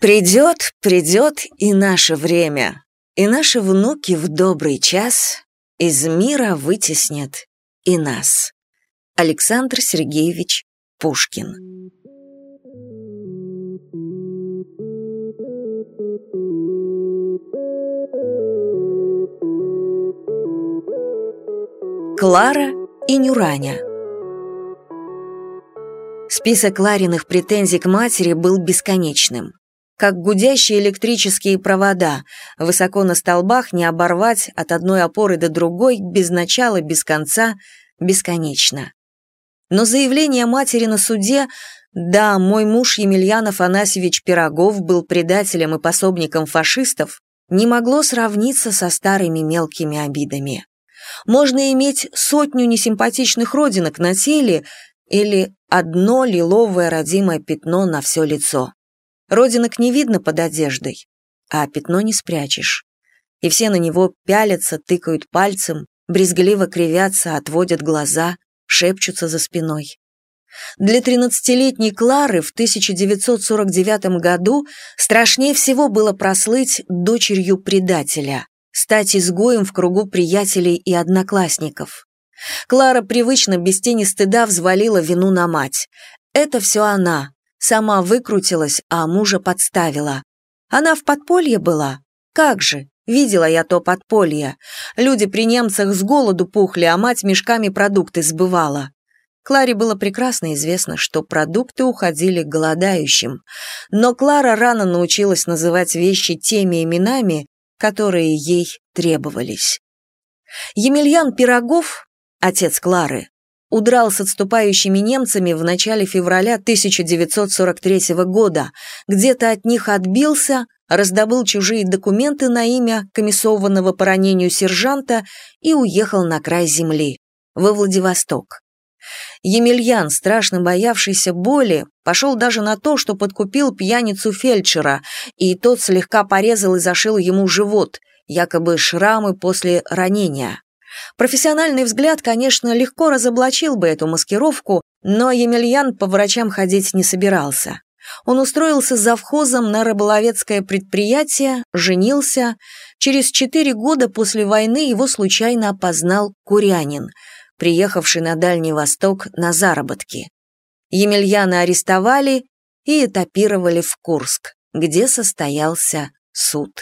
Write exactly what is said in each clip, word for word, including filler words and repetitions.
Придет, придет и наше время, и наши внуки в добрый час из мира вытеснят и нас. Александр Сергеевич Пушкин. Клара и Нюраня. Список Клариных претензий к матери был бесконечным. Как гудящие электрические провода, высоко на столбах не оборвать от одной опоры до другой, без начала, без конца, бесконечно. Но заявление матери на суде «Да, мой муж Емельян Афанасьевич Пирогов был предателем и пособником фашистов» не могло сравниться со старыми мелкими обидами. Можно иметь сотню несимпатичных родинок на теле или одно лиловое родимое пятно на все лицо. Родинок не видно под одеждой, а пятно не спрячешь. И все на него пялятся, тыкают пальцем, брезгливо кривятся, отводят глаза, шепчутся за спиной. Для тринадцатилетней Клары в тысяча девятьсот сорок девятом году страшнее всего было прослыть дочерью предателя, стать изгоем в кругу приятелей и одноклассников. Клара привычно, без тени стыда, взвалила вину на мать. Это все она. Сама выкрутилась, а мужа подставила. Она в подполье была? Как же, видела я то подполье. Люди при немцах с голоду пухли, а мать мешками продукты сбывала. Кларе было прекрасно известно, что продукты уходили к голодающим. Но Клара рано научилась называть вещи теми именами, которые ей требовались. Емельян Пирогов, отец Клары, удрал с отступающими немцами в начале февраля тысяча девятьсот сорок третьего года, где-то от них отбился, раздобыл чужие документы на имя комиссованного по ранению сержанта и уехал на край земли, во Владивосток. Емельян, страшно боявшийся боли, пошел даже на то, что подкупил пьяницу-фельдшера, и тот слегка порезал и зашил ему живот, якобы шрамы после ранения. Профессиональный взгляд, конечно, легко разоблачил бы эту маскировку, но Емельян по врачам ходить не собирался. Он устроился завхозом на рыболовецкое предприятие, женился. Через четыре года после войны его случайно опознал курянин, приехавший на Дальний Восток на заработки. Емельяна арестовали и этапировали в Курск, где состоялся суд.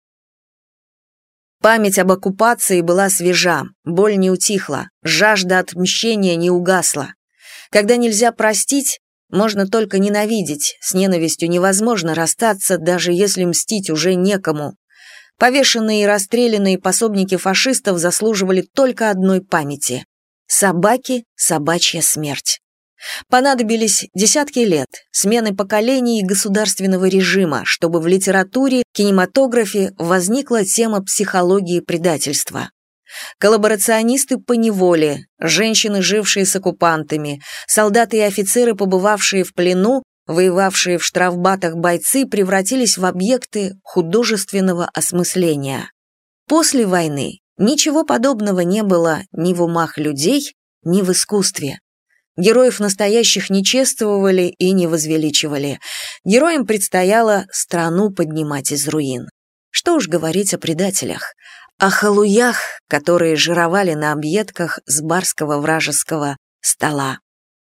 Память об оккупации была свежа, боль не утихла, жажда отмщения не угасла. Когда нельзя простить, можно только ненавидеть, с ненавистью невозможно расстаться, даже если мстить уже некому. Повешенные и расстрелянные пособники фашистов заслуживали только одной памяти – собаки, собачья смерть. Понадобились десятки лет, смены поколений и государственного режима, чтобы в литературе, кинематографе возникла тема психологии предательства. Коллаборационисты по неволе, женщины, жившие с оккупантами, солдаты и офицеры, побывавшие в плену, воевавшие в штрафбатах бойцы, превратились в объекты художественного осмысления. После войны ничего подобного не было ни в умах людей, ни в искусстве. Героев настоящих не чествовали и не возвеличивали. Героям предстояло страну поднимать из руин. Что уж говорить о предателях, о халуях, которые жировали на объедках с барского вражеского стола.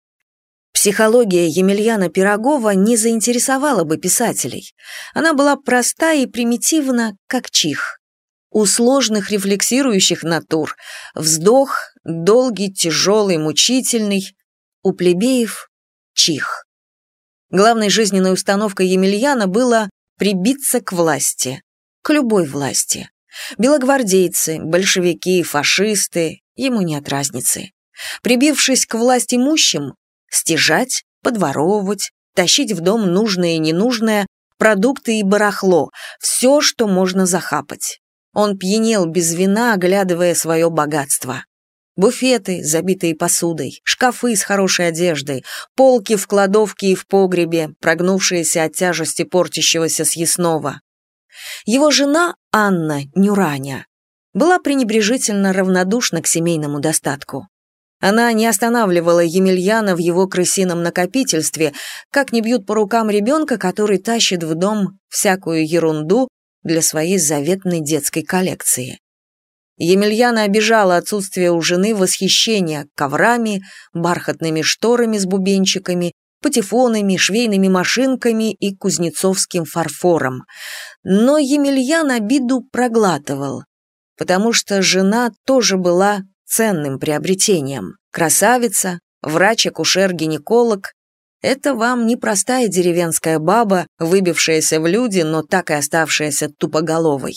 Психология Емельяна Пирогова не заинтересовала бы писателей. Она была проста и примитивна, как чих. У сложных рефлексирующих натур вздох, долгий, тяжелый, мучительный, у плебеев – чих. Главной жизненной установкой Емельяна было прибиться к власти, к любой власти. Белогвардейцы, большевики, фашисты – ему нет разницы. Прибившись к власть имущим – стяжать, подворовывать, тащить в дом нужное и ненужное, продукты и барахло, все, что можно захапать. Он пьянел без вина, оглядывая свое богатство. Буфеты, забитые посудой, шкафы с хорошей одеждой, полки в кладовке и в погребе, прогнувшиеся от тяжести портящегося съестного. Его жена, Анна Нюраня, была пренебрежительно равнодушна к семейному достатку. Она не останавливала Емельяна в его крысином накопительстве, как не бьют по рукам ребенка, который тащит в дом всякую ерунду для своей заветной детской коллекции. Емельяна обижала отсутствие у жены восхищения коврами, бархатными шторами с бубенчиками, патефонами, швейными машинками и кузнецовским фарфором. Но Емельян обиду проглатывал, потому что жена тоже была ценным приобретением. Красавица, врач-акушер-гинеколог — это вам не простая деревенская баба, выбившаяся в люди, но так и оставшаяся тупоголовой.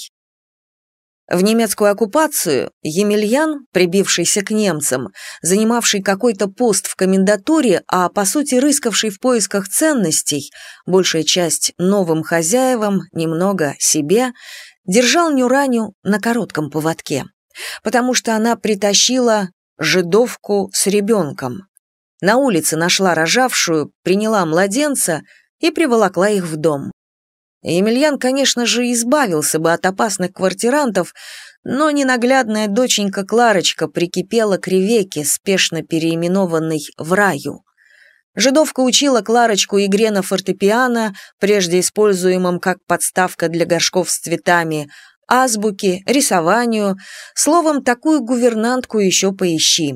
В немецкую оккупацию Емельян, прибившийся к немцам, занимавший какой-то пост в комендатуре, а по сути рыскавший в поисках ценностей, большая часть новым хозяевам, немного себе, держал Нюраню на коротком поводке, потому что она притащила жидовку с ребенком. На улице нашла рожавшую, приняла младенца и приволокла их в дом. Емельян, конечно же, избавился бы от опасных квартирантов, но ненаглядная доченька Кларочка прикипела к Ревекке, спешно переименованной в Раю. Жидовка учила Кларочку игре на фортепиано, прежде используемом как подставка для горшков с цветами, азбуке, рисованию, словом, такую гувернантку еще поищи.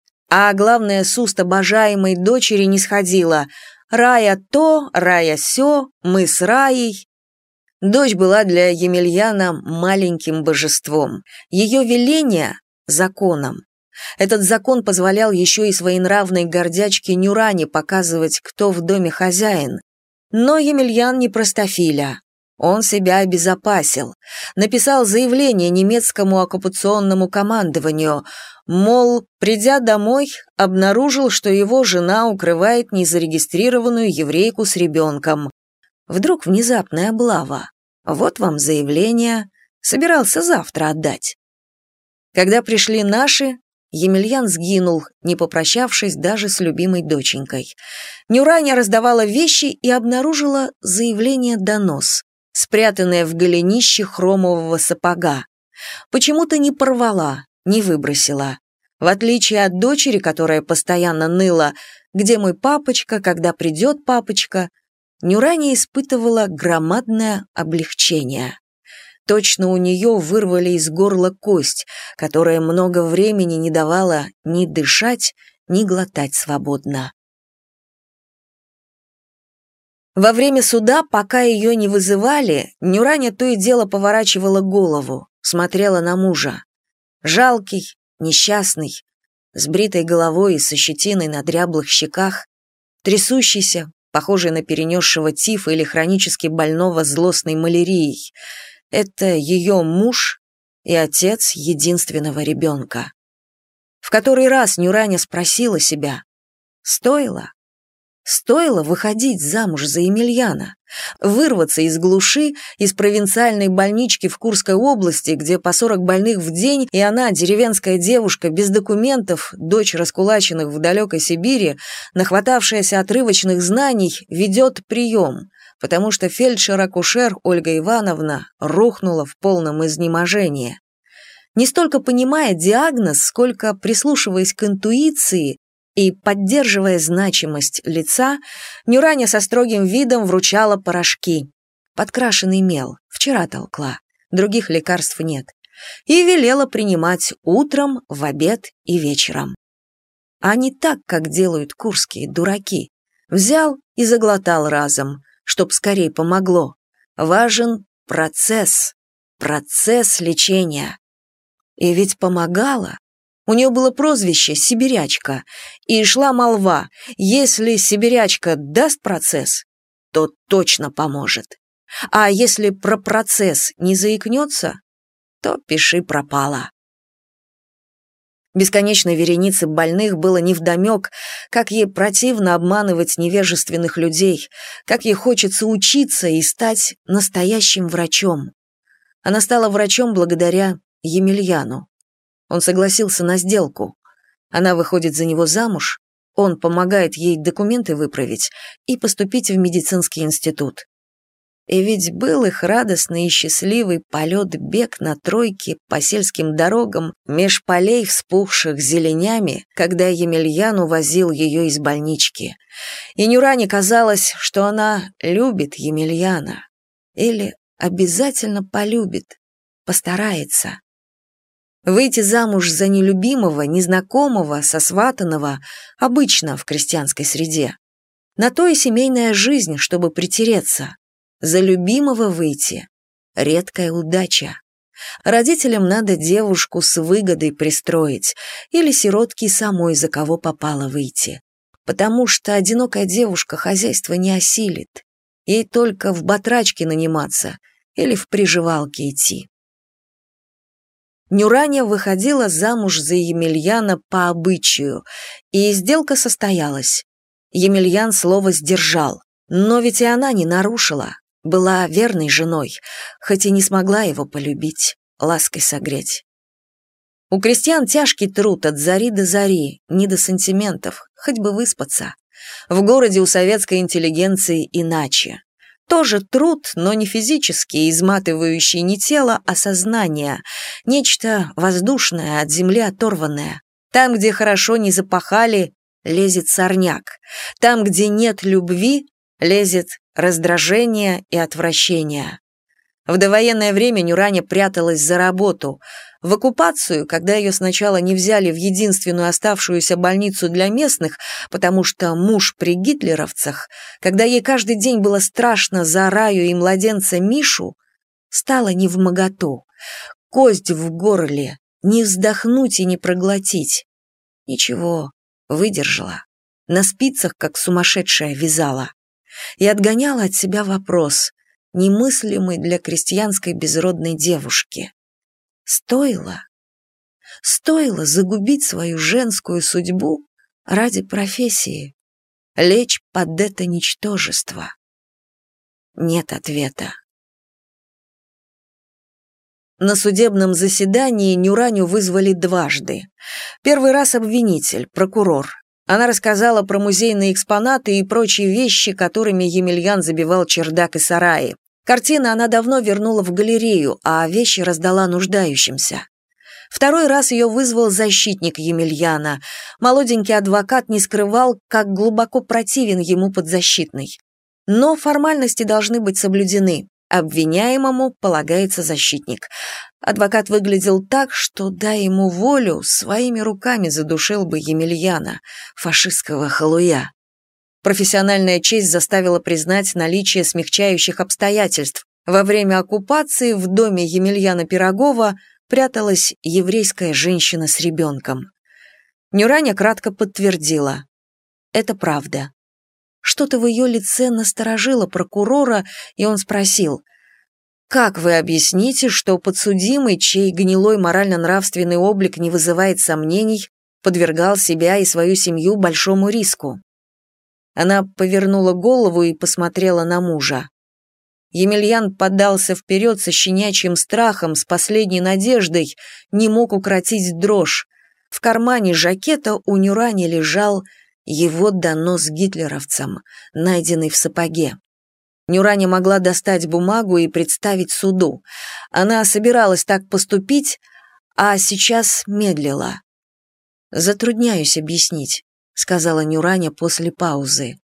А главное, с уст обожаемой дочери не сходила: «Рая то, Рая сё, мы с Раей». Дочь была для Емельяна маленьким божеством, ее веление — законом. Этот закон позволял еще и своенравной гордячке Нюране показывать, кто в доме хозяин. Но Емельян не простофиля. Он себя обезопасил. Написал заявление немецкому оккупационному командованию, мол, придя домой, обнаружил, что его жена укрывает незарегистрированную еврейку с ребенком. Вдруг внезапная облава. Вот вам заявление. Собирался завтра отдать. Когда пришли наши, Емельян сгинул, не попрощавшись даже с любимой доченькой. Нюраня раздавала вещи и обнаружила заявление-донос, спрятанное в голенище хромового сапога. Почему-то не порвала, не выбросила. В отличие от дочери, которая постоянно ныла «Где мой папочка? Когда придет папочка?», Нюраня испытывала громадное облегчение. Точно у нее вырвали из горла кость, которая много времени не давала ни дышать, ни глотать свободно. Во время суда, пока ее не вызывали, Нюраня то и дело поворачивала голову, смотрела на мужа. Жалкий, несчастный, с бритой головой и со щетиной на дряблых щеках, трясущийся, похожий на перенесшего тифа или хронически больного злостной малярией. Это ее муж и отец единственного ребенка. В который раз Нюраня спросила себя, стоило? Стоило выходить замуж за Емельяна, вырваться из глуши, из провинциальной больнички в Курской области, где по сорок больных в день, и она, деревенская девушка, без документов, дочь раскулаченных в далекой Сибири, нахватавшаяся отрывочных знаний, ведет прием, потому что фельдшер-акушер Ольга Ивановна рухнула в полном изнеможении. Не столько понимая диагноз, сколько прислушиваясь к интуиции, и, поддерживая значимость лица, Нюраня со строгим видом вручала порошки. Подкрашенный мел, вчера толкла, других лекарств нет. И велела принимать утром, в обед и вечером. А не так, как делают курские дураки. Взял и заглотал разом, чтоб скорей помогло. Важен процесс, процесс лечения. И ведь помогало. У нее было прозвище «Сибирячка», и шла молва, если Сибирячка даст процесс, то точно поможет. А если про процесс не заикнется, то пиши пропало. Бесконечной веренице больных было невдомек, как ей противно обманывать невежественных людей, как ей хочется учиться и стать настоящим врачом. Она стала врачом благодаря Емельяну. Он согласился на сделку. Она выходит за него замуж, он помогает ей документы выправить и поступить в медицинский институт. И ведь был их радостный и счастливый полет-бег на тройке по сельским дорогам меж полей, вспухших зеленями, когда Емельян увозил ее из больнички. И Нюране казалось, что она любит Емельяна. Или обязательно полюбит, постарается. Выйти замуж за нелюбимого, незнакомого, сосватанного обычно в крестьянской среде. На то и семейная жизнь, чтобы притереться. За любимого выйти — редкая удача. Родителям надо девушку с выгодой пристроить или сиротке самой за кого попало выйти. Потому что одинокая девушка хозяйство не осилит. Ей только в батрачке наниматься или в приживалке идти. Нюраня выходила замуж за Емельяна по обычаю, и сделка состоялась. Емельян слово сдержал, но ведь и она не нарушила, была верной женой, хоть и не смогла его полюбить, лаской согреть. У крестьян тяжкий труд от зари до зари, не до сантиментов, хоть бы выспаться. В городе у советской интеллигенции иначе. Тоже труд, но не физический, изматывающий не тело, а сознание, нечто воздушное, от земли оторванное. Там, где хорошо не запахали, лезет сорняк. Там, где нет любви, лезет раздражение и отвращение. В довоенное время Нюраня пряталась за работу. В оккупацию, когда ее сначала не взяли в единственную оставшуюся больницу для местных, потому что муж при гитлеровцах, когда ей каждый день было страшно за Раю и младенца Мишу, стало невмоготу. Кость в горле, не вздохнуть и не проглотить. Ничего, выдержала. На спицах, как сумасшедшая, вязала. И отгоняла от себя вопрос, немыслимый для крестьянской безродной девушки. Стоило? Стоило загубить свою женскую судьбу ради профессии, лечь под это ничтожество? Нет ответа. На судебном заседании Нюраню вызвали дважды. Первый раз обвинитель, прокурор. Она рассказала про музейные экспонаты и прочие вещи, которыми Емельян забивал чердак и сараи. Картины она давно вернула в галерею, а вещи раздала нуждающимся. Второй раз ее вызвал защитник Емельяна. Молоденький адвокат не скрывал, как глубоко противен ему подзащитный. Но формальности должны быть соблюдены. Обвиняемому полагается защитник. Адвокат выглядел так, что, дай ему волю, своими руками задушил бы Емельяна, фашистского халуя. Профессиональная честь заставила признать наличие смягчающих обстоятельств. Во время оккупации в доме Емельяна Пирогова пряталась еврейская женщина с ребенком. Нюраня кратко подтвердила. Это правда. Что-то в ее лице насторожило прокурора, и он спросил, «Как вы объясните, что подсудимый, чей гнилой морально-нравственный облик не вызывает сомнений, подвергал себя и свою семью большому риску?» Она повернула голову и посмотрела на мужа. Емельян поддался вперед со щенячьим страхом, с последней надеждой, не мог укротить дрожь. В кармане жакета у Нюрани лежал его донос гитлеровцам, найденный в сапоге. Нюраня могла достать бумагу и представить суду. Она собиралась так поступить, а сейчас медлила. «Затрудняюсь объяснить», — сказала Нюраня после паузы.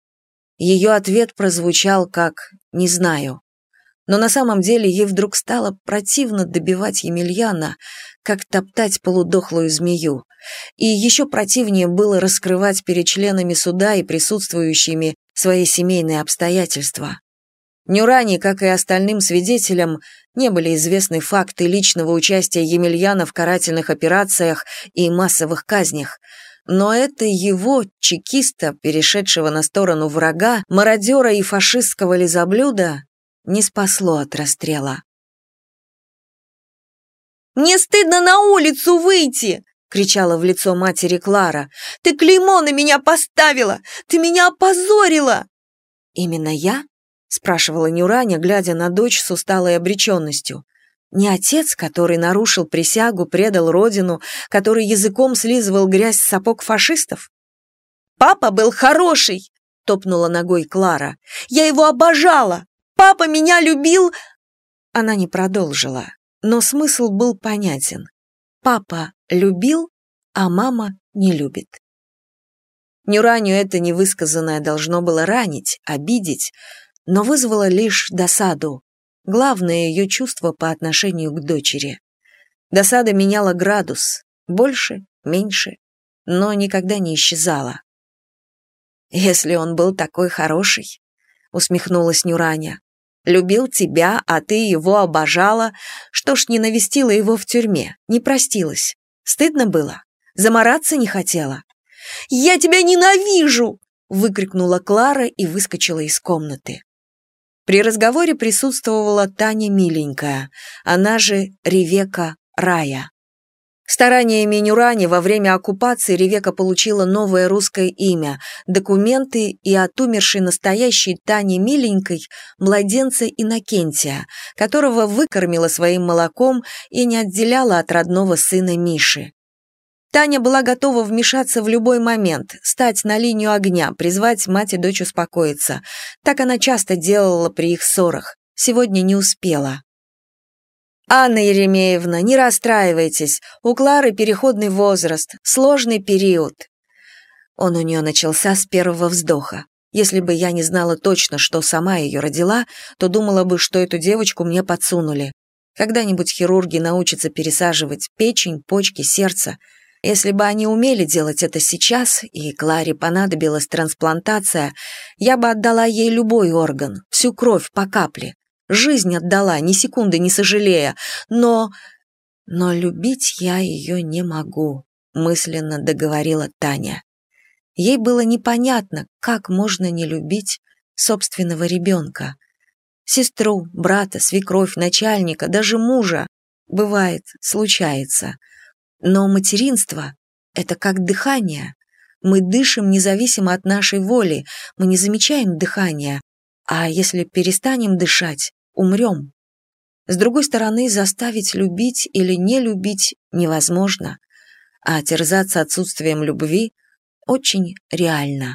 Ее ответ прозвучал как «не знаю». Но на самом деле ей вдруг стало противно добивать Емельяна, как топтать полудохлую змею. И еще противнее было раскрывать перед членами суда и присутствующими свои семейные обстоятельства. Нюране, как и остальным свидетелям, не были известны факты личного участия Емельяна в карательных операциях и массовых казнях. Но это его, чекиста, перешедшего на сторону врага, мародера и фашистского лизоблюда, не спасло от расстрела. «Мне стыдно на улицу выйти!» — кричала в лицо матери Клара. «Ты клеймо на меня поставила! Ты меня опозорила!» «Именно я?» — спрашивала Нюраня, глядя на дочь с усталой обреченностью. «Не отец, который нарушил присягу, предал родину, который языком слизывал грязь с сапог фашистов?» «Папа был хороший!» — топнула ногой Клара. «Я его обожала! Папа меня любил!» Она не продолжила, но смысл был понятен. Папа любил, а мама не любит. Нюраню это невысказанное должно было ранить, обидеть, но вызвало лишь досаду, главное ее чувство по отношению к дочери. Досада меняла градус, больше, меньше, но никогда не исчезала. «Если он был такой хороший», — усмехнулась Нюраня, «любил тебя, а ты его обожала, что ж не навестила его в тюрьме, не простилась? Стыдно было? Замараться не хотела?» «Я тебя ненавижу!» — выкрикнула Клара и выскочила из комнаты. При разговоре присутствовала Таня Миленькая, она же Ревека Рая. Стараниями Нюрани во время оккупации Ревека получила новое русское имя, документы и от умершей настоящей Тани Миленькой младенца Иннокентия, которого выкормила своим молоком и не отделяла от родного сына Миши. Таня была готова вмешаться в любой момент, стать на линию огня, призвать мать и дочь успокоиться. Так она часто делала при их ссорах. Сегодня не успела. «Анна Еремеевна, не расстраивайтесь. У Клары переходный возраст, сложный период». Он у нее начался с первого вздоха. Если бы я не знала точно, что сама ее родила, то думала бы, что эту девочку мне подсунули. Когда-нибудь хирурги научатся пересаживать печень, почки, сердце. Если бы они умели делать это сейчас, и Кларе понадобилась трансплантация, я бы отдала ей любой орган, всю кровь по капле. Жизнь отдала, ни секунды не сожалея, но... Но любить я ее не могу, мысленно договорила Таня. Ей было непонятно, как можно не любить собственного ребенка. Сестру, брата, свекровь, начальника, даже мужа. Бывает, случается. Но материнство — это как дыхание. Мы дышим независимо от нашей воли, мы не замечаем дыхания, а если перестанем дышать, умрем. С другой стороны, заставить любить или не любить невозможно, а терзаться отсутствием любви очень реально.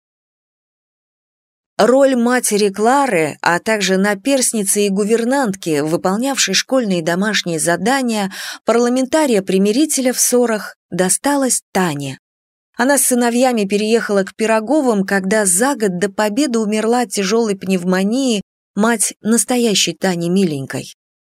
Роль матери Клары, а также наперсницы и гувернантки, выполнявшей школьные и домашние задания, парламентария-примирителя в ссорах, досталась Тане. Она с сыновьями переехала к Пироговым, когда за год до победы умерла от тяжелой пневмонии мать настоящей Тани Миленькой.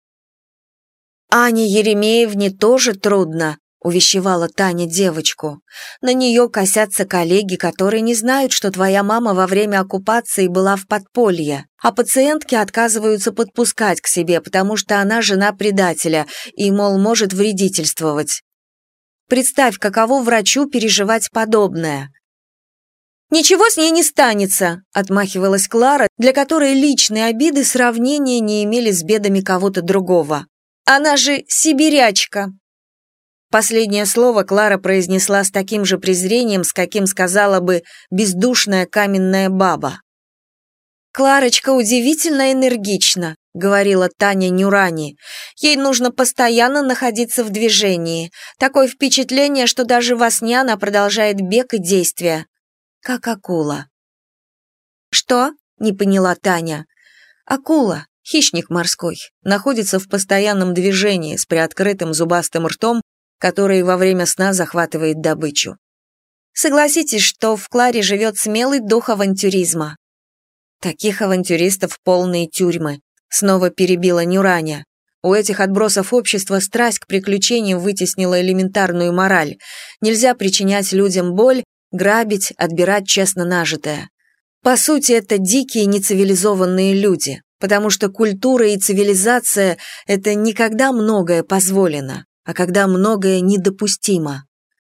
«Ане Еремеевне тоже трудно», — увещевала Таня девочку. «На нее косятся коллеги, которые не знают, что твоя мама во время оккупации была в подполье, а пациентки отказываются подпускать к себе, потому что она жена предателя и, мол, может вредительствовать. Представь, каково врачу переживать подобное». «Ничего с ней не станется», — отмахивалась Клара, для которой личные обиды сравнения не имели с бедами кого-то другого. «Она же сибирячка». Последнее слово Клара произнесла с таким же презрением, с каким сказала бы бездушная каменная баба. «Кларочка удивительно энергична», — говорила Таня Нюрани. «Ей нужно постоянно находиться в движении. Такое впечатление, что даже во сне она продолжает бег и действия. Как акула». «Что?» — не поняла Таня. «Акула, хищник морской, находится в постоянном движении с приоткрытым зубастым ртом, который во время сна захватывает добычу. Согласитесь, что в Кларе живет смелый дух авантюризма». «Таких авантюристов полные тюрьмы», — снова перебила Нюраня. «У этих отбросов общества страсть к приключениям вытеснила элементарную мораль. Нельзя причинять людям боль, грабить, отбирать честно нажитое. По сути, это дикие нецивилизованные люди, потому что культура и цивилизация — это не когда многое позволено, а когда многое недопустимо».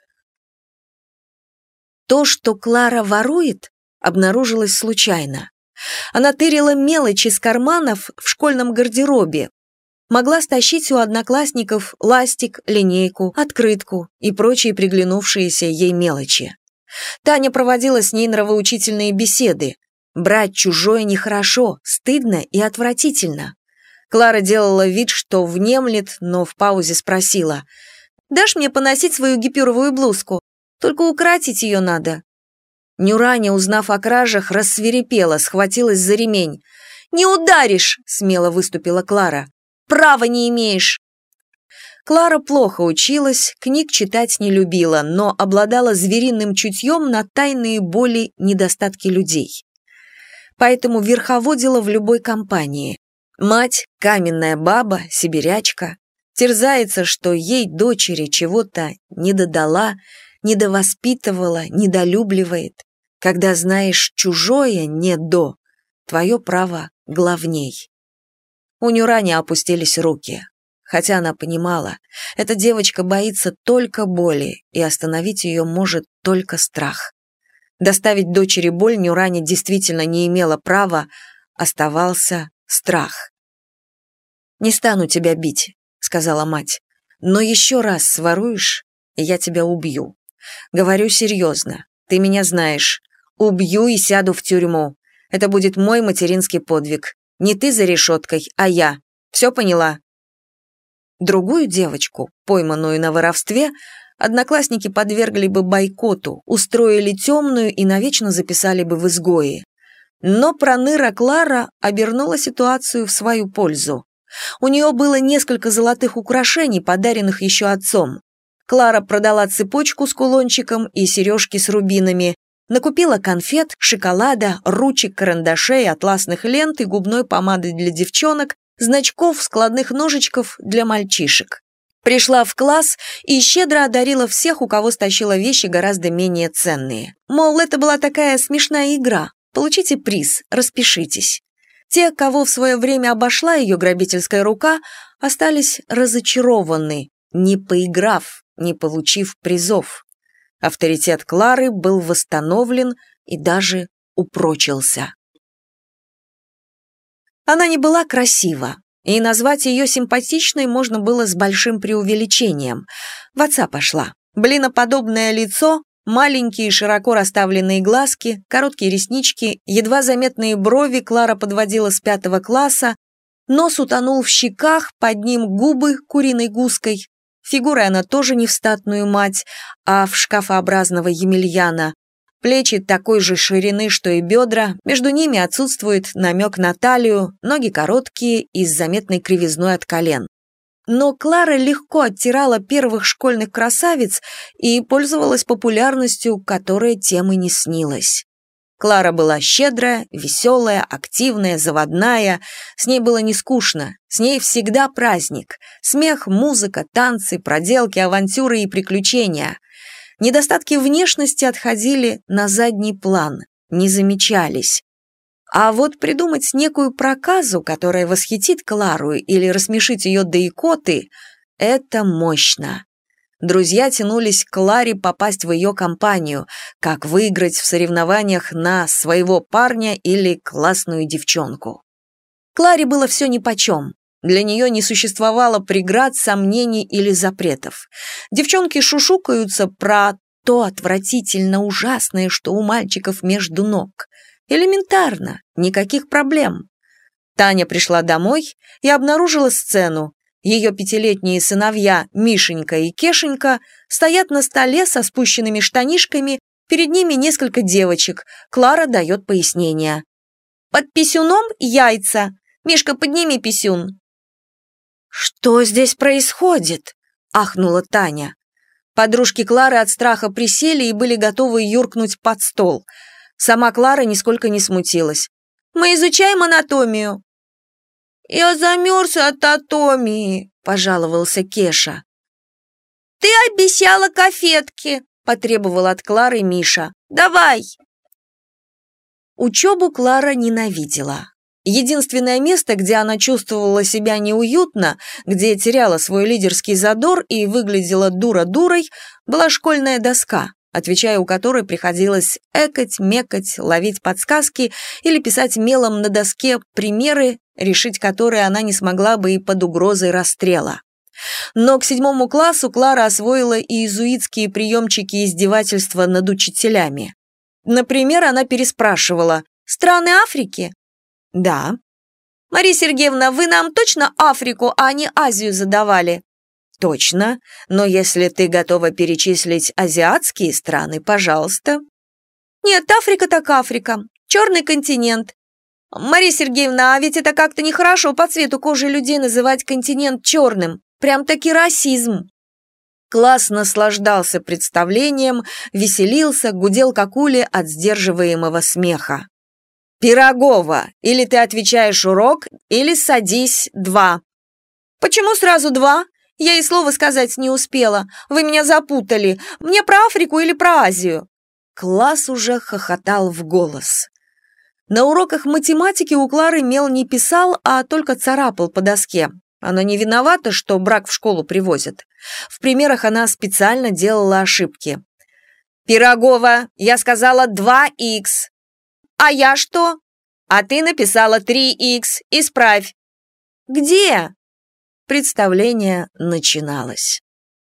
То, что Клара ворует, обнаружилось случайно. Она тырила мелочь из карманов в школьном гардеробе, могла стащить у одноклассников ластик, линейку, открытку и прочие приглянувшиеся ей мелочи. Таня проводила с ней нравоучительные беседы. Брать чужое нехорошо, стыдно и отвратительно. Клара делала вид, что внемлет, но в паузе спросила: «Дашь мне поносить свою гипюровую блузку? Только укоротить ее надо». Нюраня, узнав о кражах, рассвирепела, схватилась за ремень. «Не ударишь!» — смело выступила Клара. «Права не имеешь!» Клара плохо училась, книг читать не любила, но обладала звериным чутьем на тайные боли, недостатки людей. Поэтому верховодила в любой компании. Мать, каменная баба, сибирячка, терзается, что ей, дочери, чего-то не додала, недовоспитывала, недолюбливает. Когда знаешь чужое не до, твое право главней. У Нюрани опустились руки. Хотя она понимала, эта девочка боится только боли, и остановить ее может только страх. Доставить дочери боль Нюрани действительно не имела права, оставался страх. «Не стану тебя бить», — сказала мать, «но еще раз своруешь, и я тебя убью. Говорю серьезно, ты меня знаешь. Убью и сяду в тюрьму. Это будет мой материнский подвиг. Не ты за решеткой, а я. Все поняла?» Другую девочку, пойманную на воровстве, одноклассники подвергли бы бойкоту, устроили темную и навечно записали бы в изгои. Но проныра Клара обернула ситуацию в свою пользу. У нее было несколько золотых украшений, подаренных еще отцом. Клара продала цепочку с кулончиком и сережки с рубинами, накупила конфет, шоколада, ручек, карандашей, атласных лент и губной помады для девчонок, значков, складных ножичков для мальчишек. Пришла в класс и щедро одарила всех, у кого стащила вещи гораздо менее ценные. Мол, это была такая смешная игра. Получите приз, распишитесь. Те, кого в свое время обошла ее грабительская рука, остались разочарованы, не поиграв, не получив призов. Авторитет Клары был восстановлен и даже упрочился. Она не была красива, и назвать ее симпатичной можно было с большим преувеличением. В отца пошла. Блиноподобное лицо, маленькие широко расставленные глазки, короткие реснички, едва заметные брови Клара подводила с пятого класса, нос утонул в щеках, под ним губы куриной гуской. Фигурой она тоже не в статную мать, а в шкафообразного Емельяна. Плечи такой же ширины, что и бедра, между ними отсутствует намек на талию, ноги короткие и с заметной кривизной от колен. Но Клара легко оттирала первых школьных красавиц и пользовалась популярностью, которая тем и не снилась. Клара была щедрая, веселая, активная, заводная, с ней было не скучно, с ней всегда праздник, смех, музыка, танцы, проделки, авантюры и приключения. Недостатки внешности отходили на задний план, не замечались. А вот придумать некую проказу, которая восхитит Клару или рассмешить ее до икоты, это мощно. Друзья тянулись к Кларе попасть в ее компанию, как выиграть в соревнованиях на своего парня или классную девчонку. Кларе было все нипочем. Для нее не существовало преград, сомнений или запретов. Девчонки шушукаются про то отвратительно ужасное, что у мальчиков между ног. Элементарно, никаких проблем. Таня пришла домой и обнаружила сцену. Ее пятилетние сыновья Мишенька и Кешенька стоят на столе со спущенными штанишками, перед ними несколько девочек. Клара дает пояснение. «Под писюном яйца. Мишка, подними писюн». «Что здесь происходит?» – ахнула Таня. Подружки Клары от страха присели и были готовы юркнуть под стол. Сама Клара нисколько не смутилась. «Мы изучаем анатомию». «Я замерз от атомии», – пожаловался Кеша. «Ты обещала конфетки», – потребовал от Клары Миша. «Давай». Учебу Клара ненавидела. Единственное место, где она чувствовала себя неуютно, где теряла свой лидерский задор и выглядела дура-дурой, была школьная доска, отвечая у которой приходилось экать, мекать, ловить подсказки или писать мелом на доске примеры, решить которые она не смогла бы и под угрозой расстрела. Но к седьмому классу Клара освоила и иезуитские приемчики издевательства над учителями. Например, она переспрашивала «Страны Африки?» «Да». «Мария Сергеевна, вы нам точно Африку, а не Азию задавали?» «Точно, но если ты готова перечислить азиатские страны, пожалуйста». «Нет, Африка так Африка, черный континент». «Мария Сергеевна, а ведь это как-то нехорошо по цвету кожи людей называть континент черным. Прям-таки расизм». Класс наслаждался представлением, веселился, гудел как ули от сдерживаемого смеха. «Пирогова, или ты отвечаешь урок, или садись два». «Почему сразу два? Я и слова сказать не успела. Вы меня запутали. Мне про Африку или про Азию?» Класс уже хохотал в голос. На уроках математики у Клары мел не писал, а только царапал по доске. Она не виновата, что брак в школу привозят. В примерах она специально делала ошибки. «Пирогова, я сказала два икс». «А я что?» «А ты написала три икс. Исправь». «Где?» Представление начиналось.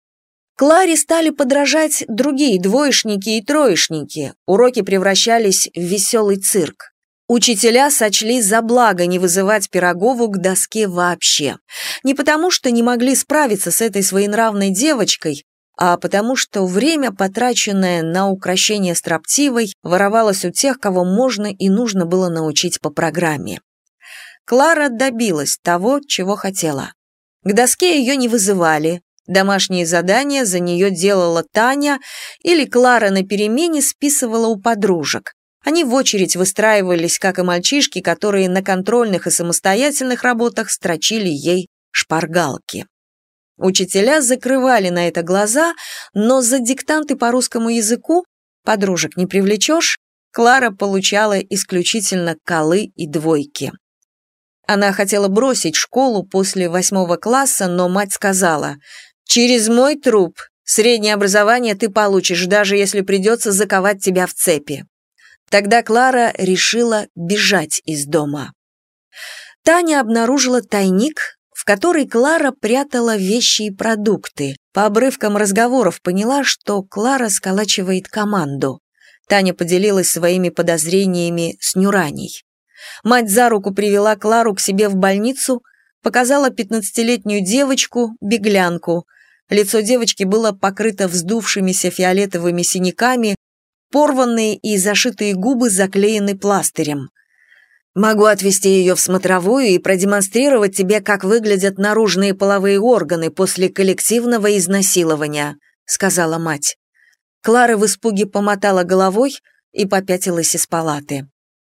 Кларе стали подражать другие двоечники и троечники. Уроки превращались в веселый цирк. Учителя сочли за благо не вызывать Пирогову к доске вообще. Не потому, что не могли справиться с этой своенравной девочкой, а потому что время, потраченное на укрощение строптивой, воровалось у тех, кого можно и нужно было научить по программе. Клара добилась того, чего хотела. К доске ее не вызывали, домашние задания за нее делала Таня или Клара на перемене списывала у подружек. Они в очередь выстраивались, как и мальчишки, которые на контрольных и самостоятельных работах строчили ей шпаргалки. Учителя закрывали на это глаза, но за диктанты по русскому языку, подружек не привлечешь, Клара получала исключительно колы и двойки. Она хотела бросить школу после восьмого класса, но мать сказала: «Через мой труп среднее образование ты получишь, даже если придется заковать тебя в цепи». Тогда Клара решила бежать из дома. Таня обнаружила тайник, в который Клара прятала вещи и продукты. По обрывкам разговоров поняла, что Клара сколачивает команду. Таня поделилась своими подозрениями с Нюраней. Мать за руку привела Клару к себе в больницу, показала пятнадцатилетнюю девочку, беглянку. Лицо девочки было покрыто вздувшимися фиолетовыми синяками, порванные и зашитые губы заклеены пластырем. «Могу отвезти ее в смотровую и продемонстрировать тебе, как выглядят наружные половые органы после коллективного изнасилования», сказала мать. Клара в испуге помотала головой и попятилась из палаты.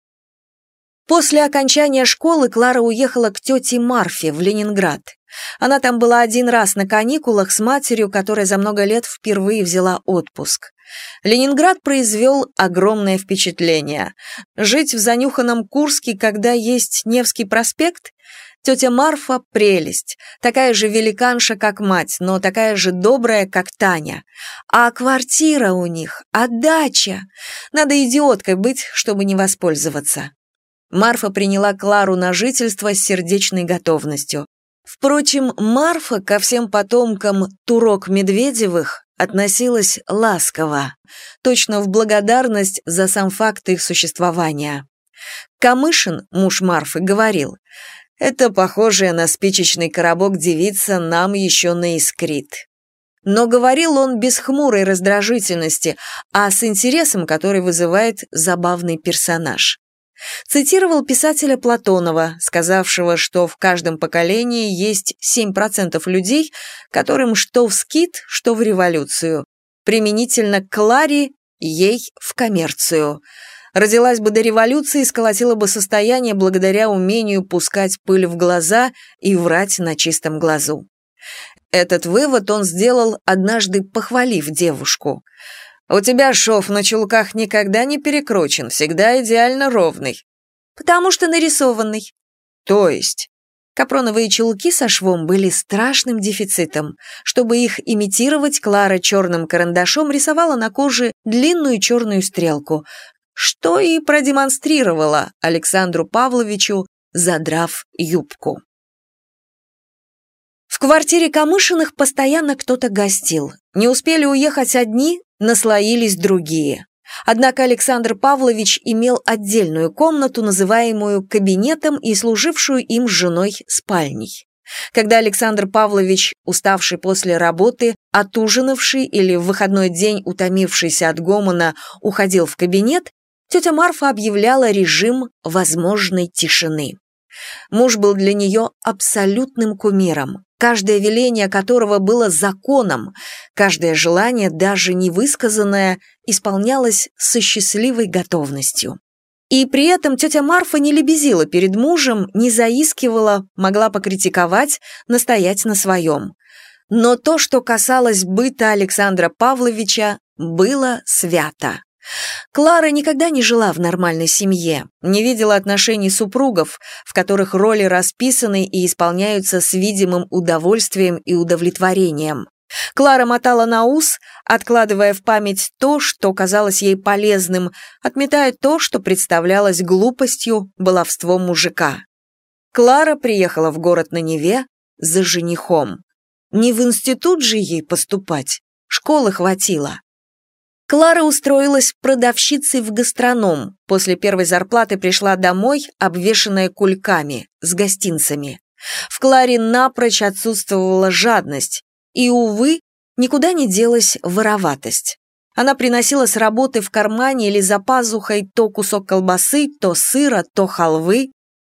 После окончания школы Клара уехала к тете Марфе в Ленинград. Она там была один раз на каникулах с матерью, которая за много лет впервые взяла отпуск. Ленинград произвел огромное впечатление. Жить в занюханном Курске, когда есть Невский проспект? Тетя Марфа – прелесть, такая же великанша, как мать, но такая же добрая, как Таня. А квартира у них, а дача. Надо идиоткой быть, чтобы не воспользоваться. Марфа приняла Клару на жительство с сердечной готовностью. Впрочем, Марфа ко всем потомкам Турок-Медведевых относилась ласково, точно в благодарность за сам факт их существования. Камышин, муж Марфы, говорил: «Это похожая на спичечный коробок девица нам еще наискрит». Но говорил он без хмурой раздражительности, а с интересом, который вызывает забавный персонаж. Цитировал писателя Платонова, сказавшего, что в каждом поколении есть семь процентов людей, которым что в скит, что в революцию. Применительно к Кларе, ей в коммерцию. Родилась бы до революции, сколотила бы состояние благодаря умению пускать пыль в глаза и врать на чистом глазу. Этот вывод он сделал, однажды похвалив девушку. «У тебя шов на чулках никогда не перекручен, всегда идеально ровный». «Потому что нарисованный». «То есть?» Капроновые чулки со швом были страшным дефицитом. Чтобы их имитировать, Клара черным карандашом рисовала на коже длинную черную стрелку, что и продемонстрировала Александру Павловичу, задрав юбку. В квартире Камышиных постоянно кто-то гостил. Не успели уехать одни, наслоились другие. Однако Александр Павлович имел отдельную комнату, называемую кабинетом и служившую им с женой спальней. Когда Александр Павлович, уставший после работы, отужинавший или в выходной день утомившийся от гомона, уходил в кабинет, тетя Марфа объявляла режим возможной тишины. Муж был для нее абсолютным кумиром, каждое веление которого было законом, каждое желание, даже невысказанное, исполнялось со счастливой готовностью. И при этом тетя Марфа не лебезила перед мужем, не заискивала, могла покритиковать, настоять на своем. Но то, что касалось быта Александра Павловича, было свято. Клара никогда не жила в нормальной семье, не видела отношений супругов, в которых роли расписаны и исполняются с видимым удовольствием и удовлетворением. Клара мотала на ус, откладывая в память то, что казалось ей полезным, отметая то, что представлялось глупостью, баловством мужика. Клара приехала в город на Неве за женихом. Не в институт же ей поступать, школы хватило. Клара устроилась продавщицей в гастроном. После первой зарплаты пришла домой, обвешанная кульками, с гостинцами. В Кларе напрочь отсутствовала жадность, и, увы, никуда не делась вороватость. Она приносила с работы в кармане или за пазухой то кусок колбасы, то сыра, то халвы.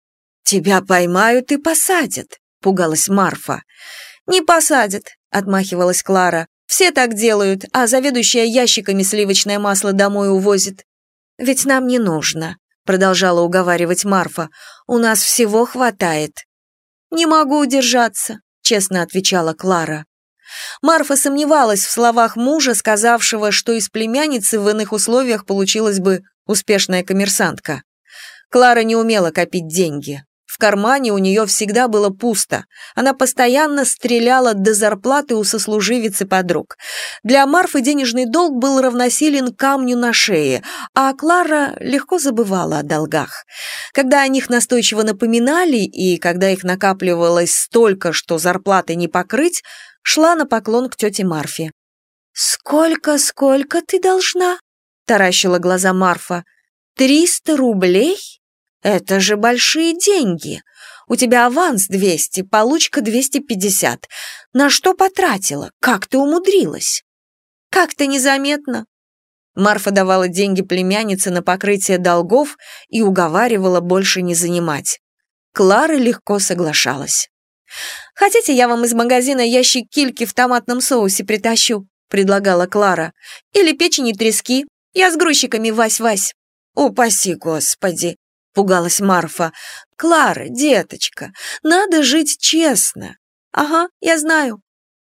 «Тебя поймают и посадят», — пугалась Марфа. «Не посадят», — отмахивалась Клара. «Все так делают, а заведующая ящиками сливочное масло домой увозит». «Ведь нам не нужно», — продолжала уговаривать Марфа. «У нас всего хватает». «Не могу удержаться», — честно отвечала Клара. Марфа сомневалась в словах мужа, сказавшего, что из племянницы в иных условиях получилась бы успешная коммерсантка. Клара не умела копить деньги. В кармане у нее всегда было пусто. Она постоянно стреляла до зарплаты у сослуживиц и подруг. Для Марфы денежный долг был равносилен камню на шее, а Клара легко забывала о долгах. Когда о них настойчиво напоминали, и когда их накапливалось столько, что зарплаты не покрыть, шла на поклон к тете Марфе. «Сколько, сколько ты должна?» – таращила глаза Марфа. «Триста рублей? Это же большие деньги. У тебя аванс двести, получка двести пятьдесят. На что потратила? Как ты умудрилась?» «Как-то незаметно». Марфа давала деньги племяннице на покрытие долгов и уговаривала больше не занимать. Клара легко соглашалась. «Хотите, я вам из магазина ящик кильки в томатном соусе притащу?» – предлагала Клара. «Или печени трески. Я с грузчиками вась-вась». «Упаси Господи!» – пугалась Марфа. «Клара, деточка, надо жить честно». «Ага, я знаю».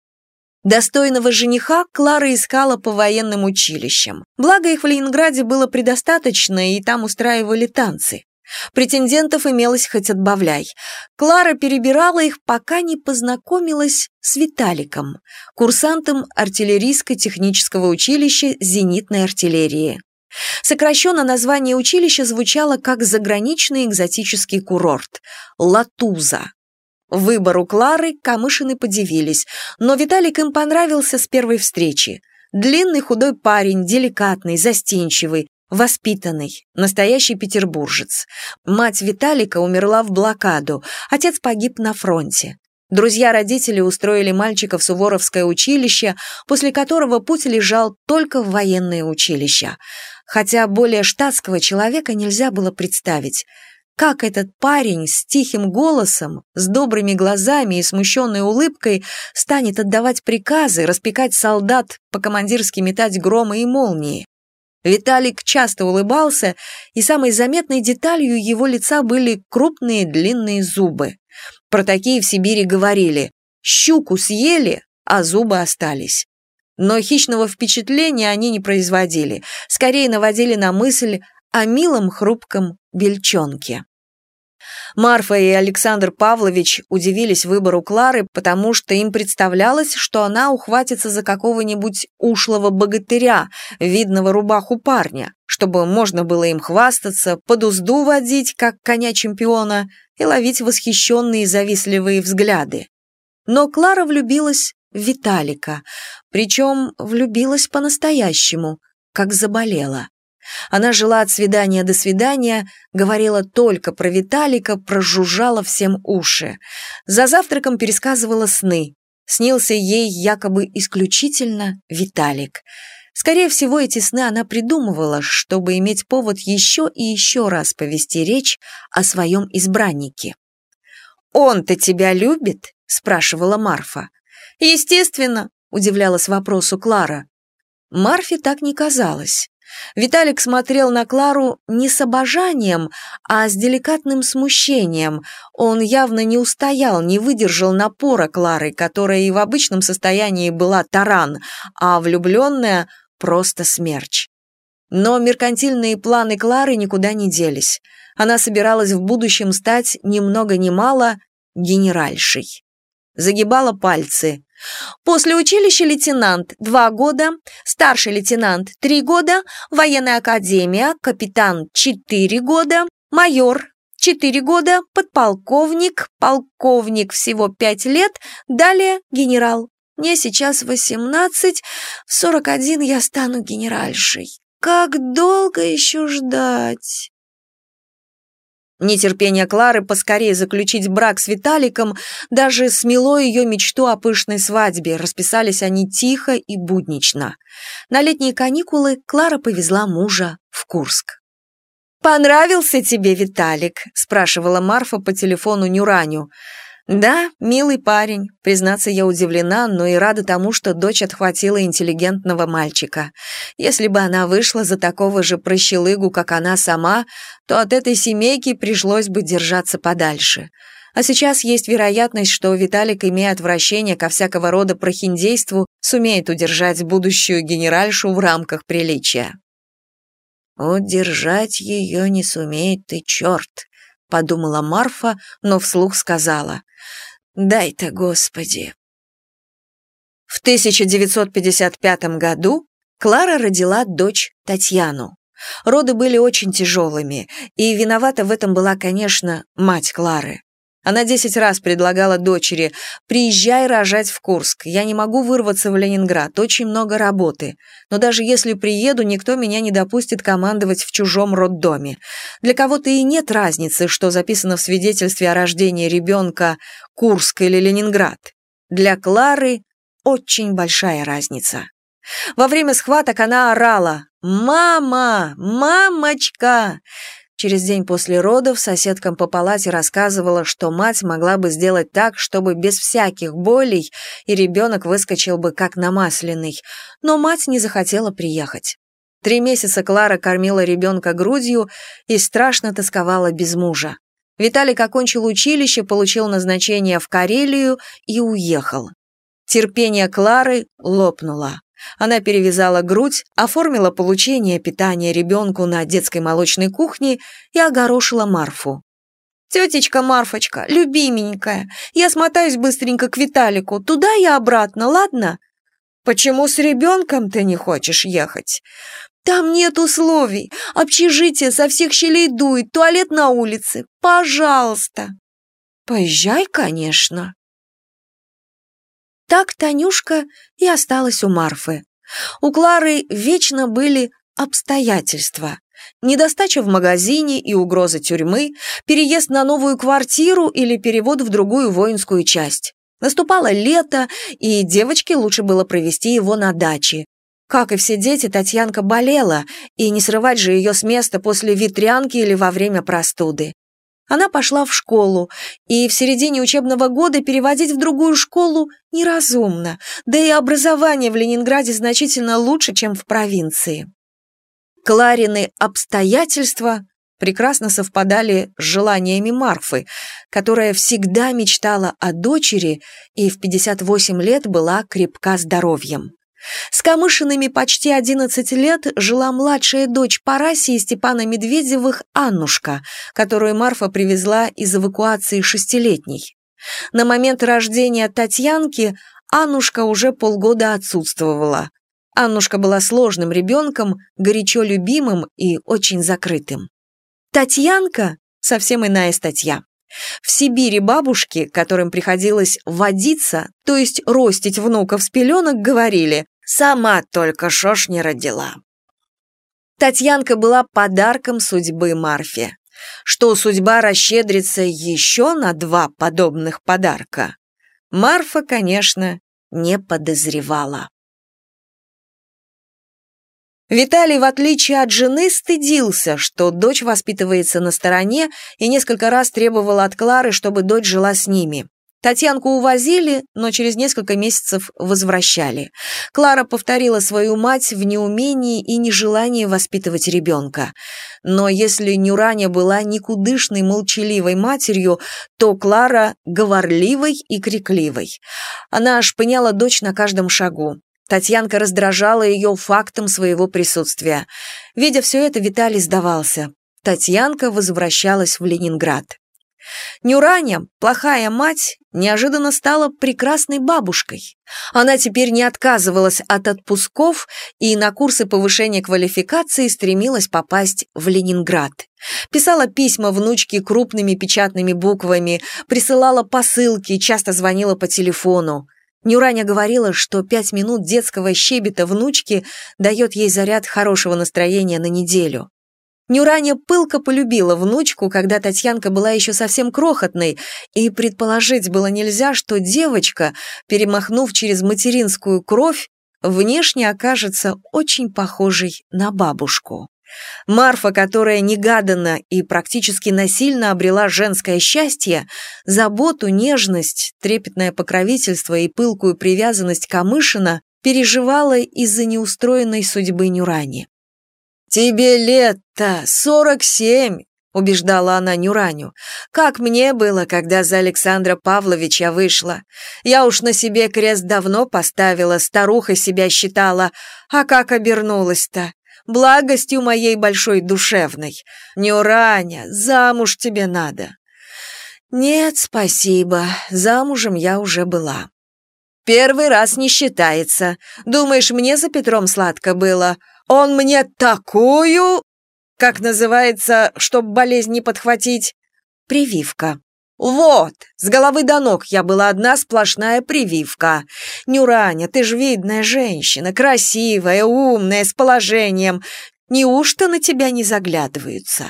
Достойного жениха Клара искала по военным училищам. Благо их в Ленинграде было предостаточно, и там устраивали танцы. Претендентов имелось хоть отбавляй. Клара перебирала их, пока не познакомилась с Виталиком, курсантом артиллерийско-технического училища зенитной артиллерии. Сокращенно название училища звучало как заграничный экзотический курорт – Латуза. Выбору Клары Камышины подивились, но Виталик им понравился с первой встречи. Длинный худой парень, деликатный, застенчивый, воспитанный, настоящий петербуржец. Мать Виталика умерла в блокаду, отец погиб на фронте. Друзья-родители устроили мальчика в Суворовское училище, после которого путь лежал только в военное училище. Хотя более штатского человека нельзя было представить. Как этот парень с тихим голосом, с добрыми глазами и смущенной улыбкой станет отдавать приказы, распекать солдат, по-командирски метать громы и молнии? Виталик часто улыбался, и самой заметной деталью его лица были крупные длинные зубы. Про такие в Сибири говорили: «Щуку съели, а зубы остались». Но хищного впечатления они не производили, скорее наводили на мысль о милом хрупком бельчонке. Марфа и Александр Павлович удивились выбору Клары, потому что им представлялось, что она ухватится за какого-нибудь ушлого богатыря, видного рубаху парня, чтобы можно было им хвастаться, под узду водить, как коня-чемпиона, и ловить восхищенные завистливые взгляды. Но Клара влюбилась в Виталика, причем влюбилась по-настоящему, как заболела. Она жила от свидания до свидания, говорила только про Виталика, прожужжала всем уши. За завтраком пересказывала сны. Снился ей якобы исключительно Виталик. Скорее всего, эти сны она придумывала, чтобы иметь повод еще и еще раз повести речь о своем избраннике. «Он-то тебя любит?» – спрашивала Марфа. «Естественно», – удивлялась вопросу Клара. Марфе так не казалось. Виталик смотрел на Клару не с обожанием, а с деликатным смущением. Он явно не устоял, не выдержал напора Клары, которая и в обычном состоянии была таран, а влюбленная – просто смерч. Но меркантильные планы Клары никуда не делись. Она собиралась в будущем стать ни много ни мало генеральшей. Загибала пальцы. После училища лейтенант – два года, старший лейтенант – три года, военная академия, капитан – четыре года, майор – четыре года, подполковник, полковник всего пять лет, далее генерал. Мне сейчас восемнадцать, в сорок один я стану генеральшей. Как долго еще ждать? Нетерпение Клары поскорее заключить брак с Виталиком даже смело ее мечту о пышной свадьбе. Расписались они тихо и буднично. На летние каникулы Клара повезла мужа в Курск. «Понравился тебе Виталик?» – спрашивала Марфа по телефону Нюраню. «Да, милый парень. Признаться, я удивлена, но и рада тому, что дочь отхватила интеллигентного мальчика. Если бы она вышла за такого же прощелыгу, как она сама, то от этой семейки пришлось бы держаться подальше. А сейчас есть вероятность, что Виталик, имея отвращение ко всякого рода прохиндейству, сумеет удержать будущую генеральшу в рамках приличия». «Удержать ее не сумеет ты, черт», — подумала Марфа, но вслух сказала: «Дай-то, Господи». В тысяча девятьсот пятьдесят пятом году Клара родила дочь Татьяну. Роды были очень тяжелыми, и виновата в этом была, конечно, мать Клары. Она десять раз предлагала дочери: «Приезжай рожать в Курск, я не могу вырваться в Ленинград, очень много работы. Но даже если приеду, никто меня не допустит командовать в чужом роддоме. Для кого-то и нет разницы, что записано в свидетельстве о рождении ребенка Курск или Ленинград. Для Клары очень большая разница». Во время схваток она орала: «Мама! Мамочка!» Через день после родов соседкам по палате рассказывала, что мать могла бы сделать так, чтобы без всяких болей и ребенок выскочил бы как намасленный, но мать не захотела приехать. Три месяца Клара кормила ребенка грудью и страшно тосковала без мужа. Виталик окончил училище, получил назначение в Карелию и уехал. Терпение Клары лопнуло. Она перевязала грудь, оформила получение питания ребенку на детской молочной кухне и огорошила Марфу. «Тетечка Марфочка, любименькая, я смотаюсь быстренько к Виталику, туда и обратно, ладно?» «Почему с ребенком ты не хочешь ехать?» «Там нет условий, общежитие со всех щелей дует, туалет на улице, пожалуйста». «Поезжай, конечно». Так Танюшка и осталась у Марфы. У Клары вечно были обстоятельства. Недостача в магазине и угроза тюрьмы, переезд на новую квартиру или перевод в другую воинскую часть. Наступало лето, и девочке лучше было провести его на даче. Как и все дети, Татьянка болела, и не срывать же ее с места после ветрянки или во время простуды. Она пошла в школу, и в середине учебного года переводить в другую школу неразумно, да и образование в Ленинграде значительно лучше, чем в провинции. Кларины обстоятельства прекрасно совпадали с желаниями Марфы, которая всегда мечтала о дочери и в пятьдесят восемь лет была крепка здоровьем. С Камышиными почти одиннадцать лет жила младшая дочь Параси и Степана Медведевых Аннушка, которую Марфа привезла из эвакуации шестилетней. На момент рождения Татьянки Аннушка уже полгода отсутствовала. Аннушка была сложным ребенком, горячо любимым и очень закрытым. Татьянка – совсем иная статья. В Сибири бабушки, которым приходилось водиться, то есть ростить внуков с пеленок, говорили: «Сама только шо ж не родила». Татьянка была подарком судьбы Марфе. Что судьба расщедрится еще на два подобных подарка, Марфа, конечно, не подозревала. Виталий, в отличие от жены, стыдился, что дочь воспитывается на стороне, и несколько раз требовал от Клары, чтобы дочь жила с ними. Татьянку увозили, но через несколько месяцев возвращали. Клара повторила свою мать в неумении и нежелании воспитывать ребенка. Но если Нюраня была никудышной молчаливой матерью, то Клара — говорливой и крикливой. Она шпыняла дочь на каждом шагу. Татьянка раздражала ее фактом своего присутствия. Видя все это, Виталий сдавался. Татьянка возвращалась в Ленинград. Нюраня, плохая мать, неожиданно стала прекрасной бабушкой. Она теперь не отказывалась от отпусков и на курсы повышения квалификации стремилась попасть в Ленинград. Писала письма внучке крупными печатными буквами, присылала посылки, часто звонила по телефону. Нюраня говорила, что пять минут детского щебета внучки дает ей заряд хорошего настроения на неделю. Нюраня пылко полюбила внучку, когда Татьянка была еще совсем крохотной, и предположить было нельзя, что девочка, перемахнув через материнскую кровь, внешне окажется очень похожей на бабушку. Марфа, которая негаданно и практически насильно обрела женское счастье, заботу, нежность, трепетное покровительство и пылкую привязанность Камышина переживала из-за неустроенной судьбы Нюрани. «Тебе лет-то сорок семь», — убеждала она Нюраню. «Как мне было, когда за Александра Павловича вышла. Я уж на себе крест давно поставила, старухой себя считала. А как обернулась-то? Благостью моей большой душевной. Нюраня, замуж тебе надо». «Нет, спасибо, замужем я уже была». «Первый раз не считается. Думаешь, мне за Петром сладко было? Он мне такую, как называется, чтоб болезнь не подхватить, прививка. Вот, с головы до ног я была одна сплошная прививка. Нюраня, ты ж видная женщина, красивая, умная, с положением. Неужто на тебя не заглядываются?»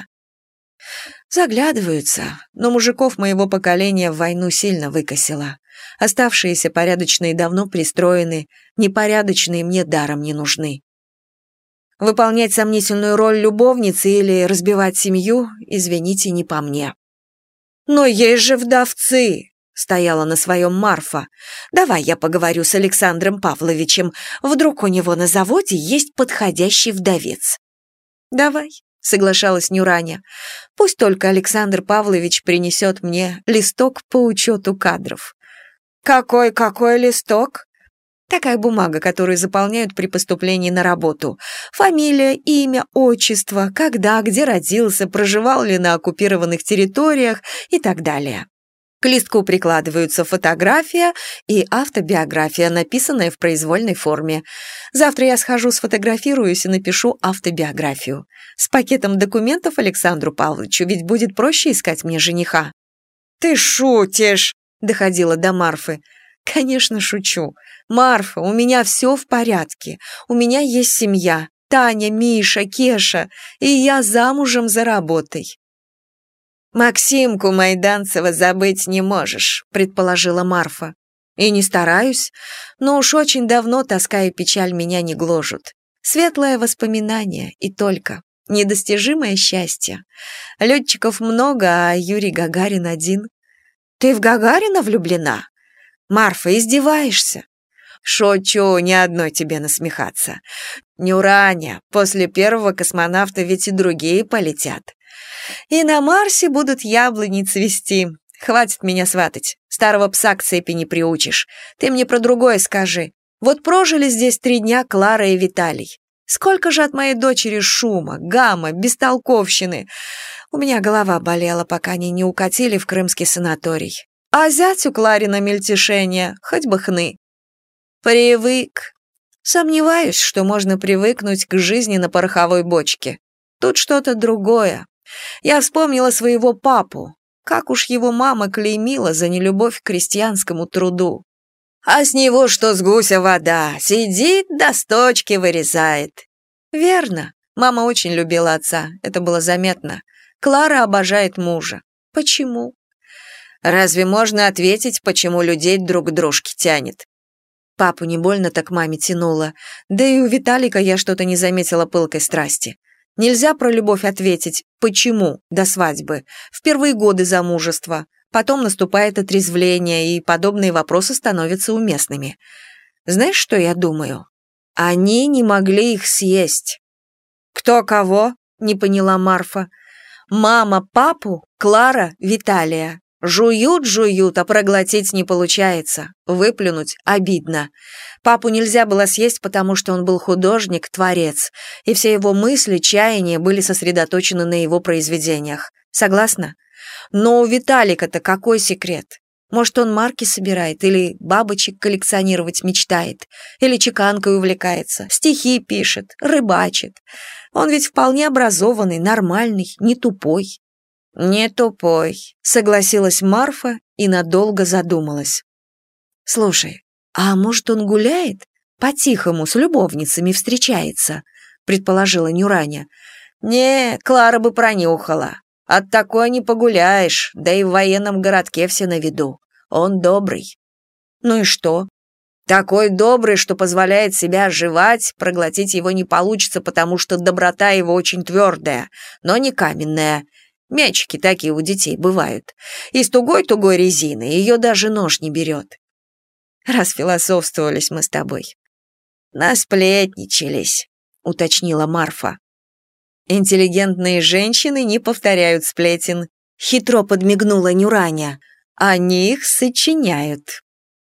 Заглядываются, но мужиков моего поколения в войну сильно выкосило. Оставшиеся порядочные давно пристроены, непорядочные мне даром не нужны. Выполнять сомнительную роль любовницы или разбивать семью, извините, не по мне. «Но есть же вдовцы!» — стояла на своем Марфа. «Давай я поговорю с Александром Павловичем. Вдруг у него на заводе есть подходящий вдовец». «Давай», — соглашалась Нюраня. «Пусть только Александр Павлович принесет мне листок по учету кадров». «Какой-какой листок?» «Такая бумага, которую заполняют при поступлении на работу. Фамилия, имя, отчество, когда, где родился, проживал ли на оккупированных территориях и так далее. К листку прикладываются фотография и автобиография, написанная в произвольной форме. Завтра я схожу, сфотографируюсь и напишу автобиографию. С пакетом документов Александру Павловичу, ведь будет проще искать мне жениха». «Ты шутишь!» — доходила до Марфы. «Конечно, шучу. Марфа, у меня все в порядке. У меня есть семья. Таня, Миша, Кеша. И я замужем за работой». «Максимку Майданцева забыть не можешь», — предположила Марфа. «И не стараюсь, но уж очень давно тоска и печаль меня не гложут. Светлое воспоминание и только. Недостижимое счастье. Летчиков много, а Юрий Гагарин один». «Ты в Гагарина влюблена?» «Марфа, издеваешься?» «Шучу, ни одной тебе насмехаться. Нюраня, после первого космонавта ведь и другие полетят. И на Марсе будут яблони цвести. Хватит меня сватать, старого пса к цепи не приучишь. Ты мне про другое скажи. Вот прожили здесь три дня Клара и Виталий. Сколько же от моей дочери шума, гамма, бестолковщины. У меня голова болела, пока они не укатили в крымский санаторий. А зятю Кларина мельтешение, хоть бы хны». «Привык. Сомневаюсь, что можно привыкнуть к жизни на пороховой бочке. Тут что-то другое. Я вспомнила своего папу. Как уж его мама клеймила за нелюбовь к крестьянскому труду. А с него что с гуся вода, сидит да с точки вырезает». «Верно. Мама очень любила отца, это было заметно. Клара обожает мужа. Почему?» «Разве можно ответить, почему людей друг к дружке тянет? Папу не больно так маме тянуло. Да и у Виталика я что-то не заметила пылкой страсти. Нельзя про любовь ответить «почему» до свадьбы, в первые годы замужества. Потом наступает отрезвление, и подобные вопросы становятся уместными. Знаешь, что я думаю? Они не могли их съесть. «Кто кого?» — не поняла Марфа. «Мама папу, Клара Виталия. Жуют-жуют, а проглотить не получается. Выплюнуть обидно. Папу нельзя было съесть, потому что он был художник, творец, и все его мысли, чаяния были сосредоточены на его произведениях. Согласна? Но у Виталика-то какой секрет? Может, он марки собирает, или бабочек коллекционировать мечтает, или чеканкой увлекается, стихи пишет, рыбачит. Он ведь вполне образованный, нормальный, не тупой». «Не тупой», — согласилась Марфа и надолго задумалась. «Слушай, а может, он гуляет? По-тихому, с любовницами встречается», — предположила Нюраня. «Не, Клара бы пронюхала. От такой не погуляешь, да и в военном городке все на виду. Он добрый». «Ну и что?» «Такой добрый, что позволяет себя оживать, проглотить его не получится, потому что доброта его очень твердая, но не каменная. Мячики такие у детей бывают. Из тугой-тугой резины ее даже нож не берет». «Расфилософствовались мы с тобой». «Насплетничались», — уточнила Марфа. «Интеллигентные женщины не повторяют сплетен», — хитро подмигнула Нюраня. «Они их сочиняют».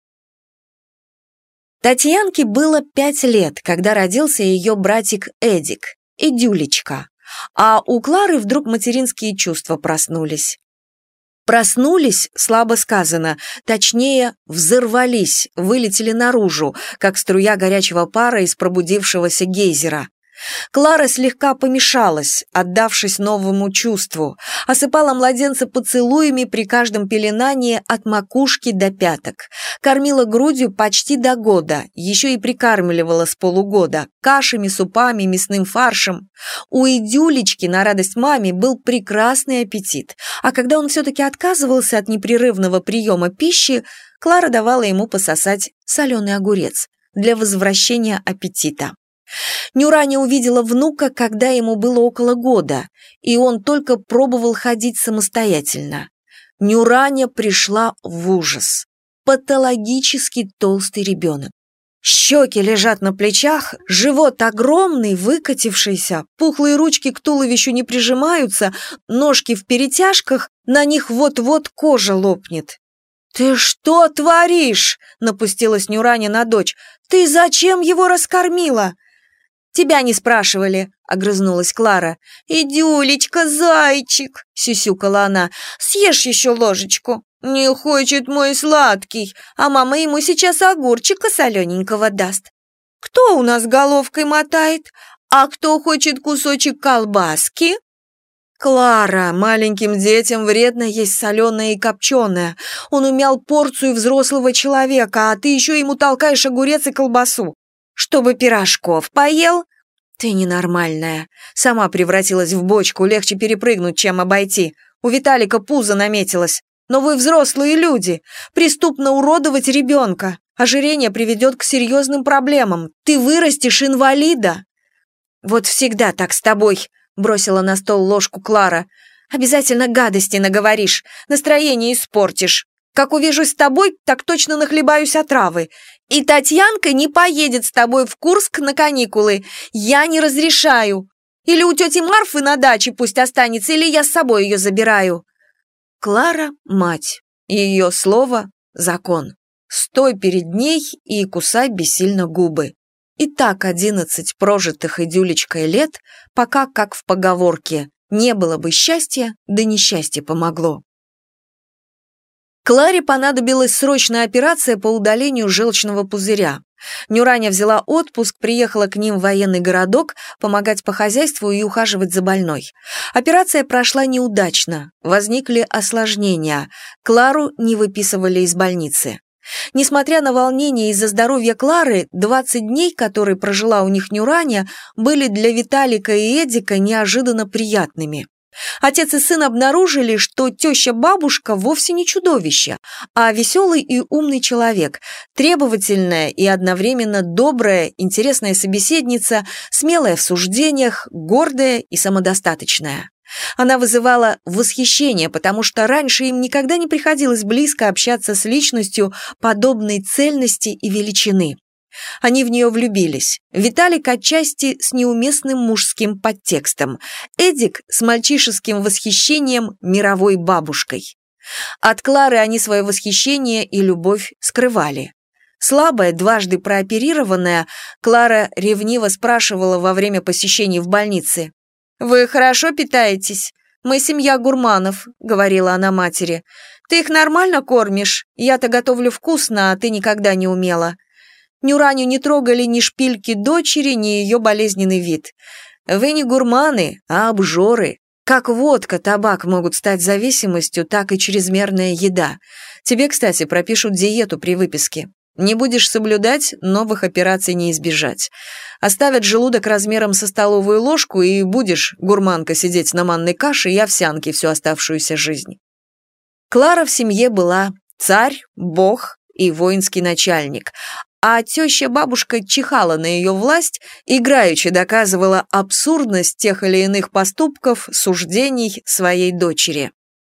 Татьянке было пять лет, когда родился ее братик Эдик, Эдюлечка. А у Клары вдруг материнские чувства проснулись. Проснулись, слабо сказано, точнее, взорвались, вылетели наружу, как струя горячего пара из пробудившегося гейзера. Клара слегка помешалась, отдавшись новому чувству, осыпала младенца поцелуями при каждом пеленании от макушки до пяток, кормила грудью почти до года, еще и прикармливала с полугода, кашами, супами, мясным фаршем. У Идюлечки, на радость маме, был прекрасный аппетит, а когда он все-таки отказывался от непрерывного приема пищи, Клара давала ему пососать соленый огурец для возвращения аппетита. Нюраня увидела внука, когда ему было около года, и он только пробовал ходить самостоятельно. Нюраня пришла в ужас. Патологически толстый ребенок. Щеки лежат на плечах, живот огромный, выкатившийся, пухлые ручки к туловищу не прижимаются, ножки в перетяжках, на них вот-вот кожа лопнет. «Ты что творишь?» — напустилась Нюраня на дочь. «Ты зачем его раскормила?» «Тебя не спрашивали», — огрызнулась Клара. «Идюлечка, зайчик», — сюсюкала она, — «съешь еще ложечку». «Не хочет мой сладкий, а мама ему сейчас огурчика солененького даст». «Кто у нас головкой мотает? А кто хочет кусочек колбаски?» «Клара, маленьким детям вредно есть соленое и копченое. Он умял порцию взрослого человека, а ты еще ему толкаешь огурец и колбасу. Чтобы пирожков поел?» «Ты ненормальная. Сама превратилась в бочку, легче перепрыгнуть, чем обойти. У Виталика пузо наметилось. Но вы взрослые люди. Преступно уродовать ребенка. Ожирение приведет к серьезным проблемам. Ты вырастешь инвалида». «Вот всегда так с тобой», — бросила на стол ложку Клара. «Обязательно гадости наговоришь, настроение испортишь. Как увижусь с тобой, так точно нахлебаюсь отравы. И Татьянка не поедет с тобой в Курск на каникулы. Я не разрешаю. Или у тети Марфы на даче пусть останется, или я с собой ее забираю». Клара – мать. Ее слово – закон. Стой перед ней и кусай бессильно губы. И так одиннадцать прожитых Идюлечкой лет, пока, как в поговорке, не было бы счастья, да несчастье помогло. Кларе понадобилась срочная операция по удалению желчного пузыря. Нюраня взяла отпуск, приехала к ним в военный городок помогать по хозяйству и ухаживать за больной. Операция прошла неудачно, возникли осложнения. Клару не выписывали из больницы. Несмотря на волнение из-за здоровья Клары, двадцать дней, которые прожила у них Нюраня, были для Виталика и Эдика неожиданно приятными. Отец и сын обнаружили, что теща-бабушка вовсе не чудовище, а веселый и умный человек, требовательная и одновременно добрая, интересная собеседница, смелая в суждениях, гордая и самодостаточная. Она вызывала восхищение, потому что раньше им никогда не приходилось близко общаться с личностью подобной цельности и величины. Они в нее влюбились. Виталик отчасти с неуместным мужским подтекстом, Эдик с мальчишеским восхищением мировой бабушкой. От Клары они свое восхищение и любовь скрывали. Слабая, дважды прооперированная, Клара ревниво спрашивала во время посещений в больнице: «Вы хорошо питаетесь? Мы семья гурманов», — говорила она матери. «Ты их нормально кормишь? Я-то готовлю вкусно, а ты никогда не умела». Нюраню не трогали ни шпильки дочери, ни ее болезненный вид. Вы не гурманы, а обжоры. Как водка, табак могут стать зависимостью, так и чрезмерная еда. Тебе, кстати, пропишут диету при выписке. Не будешь соблюдать, новых операций не избежать. Оставят желудок размером со столовую ложку, и будешь, гурманка, сидеть на манной каше и овсянке всю оставшуюся жизнь. Клара в семье была царь, бог и воинский начальник, а теща-бабушка чихала на ее власть, играючи доказывала абсурдность тех или иных поступков, суждений своей дочери.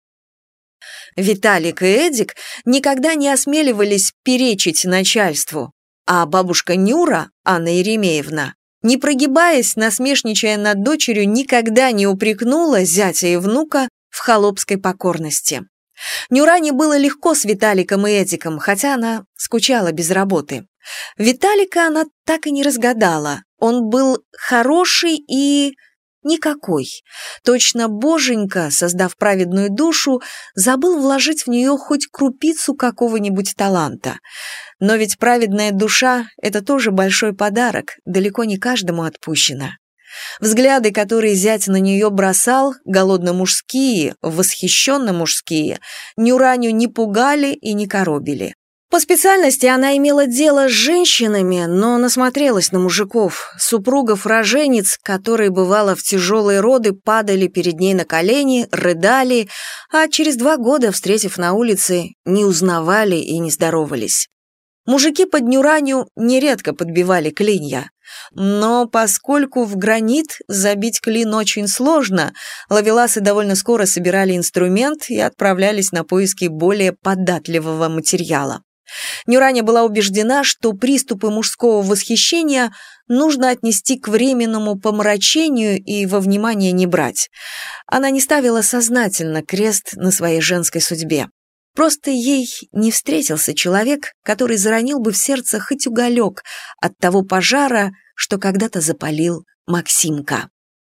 Виталик и Эдик никогда не осмеливались перечить начальству, а бабушка Нюра, Анна Еремеевна, не прогибаясь, насмешничая над дочерью, никогда не упрекнула зятя и внука в холопской покорности. Нюране было легко с Виталиком и Эдиком, хотя она скучала без работы. Виталика она так и не разгадала. Он был хороший и никакой. Точно боженька, создав праведную душу, забыл вложить в нее хоть крупицу какого-нибудь таланта. Но ведь праведная душа — это тоже большой подарок, далеко не каждому отпущено. Взгляды, которые зять на нее бросал, голодно-мужские, восхищенно-мужские, Нюраню не пугали и не коробили. По специальности она имела дело с женщинами, но насмотрелась на мужиков, супругов-рожениц, которые, бывало, в тяжелые роды падали перед ней на колени, рыдали, а через два года, встретив на улице, не узнавали и не здоровались. Мужики под Нюраню нередко подбивали клинья. Но поскольку в гранит забить клин очень сложно, ловеласы довольно скоро собирали инструмент и отправлялись на поиски более податливого материала. Нюраня была убеждена, что приступы мужского восхищения нужно отнести к временному помрачению и во внимание не брать. Она не ставила сознательно крест на своей женской судьбе. Просто ей не встретился человек, который заронил бы в сердце хоть уголек от того пожара, что когда-то запалил Максимка.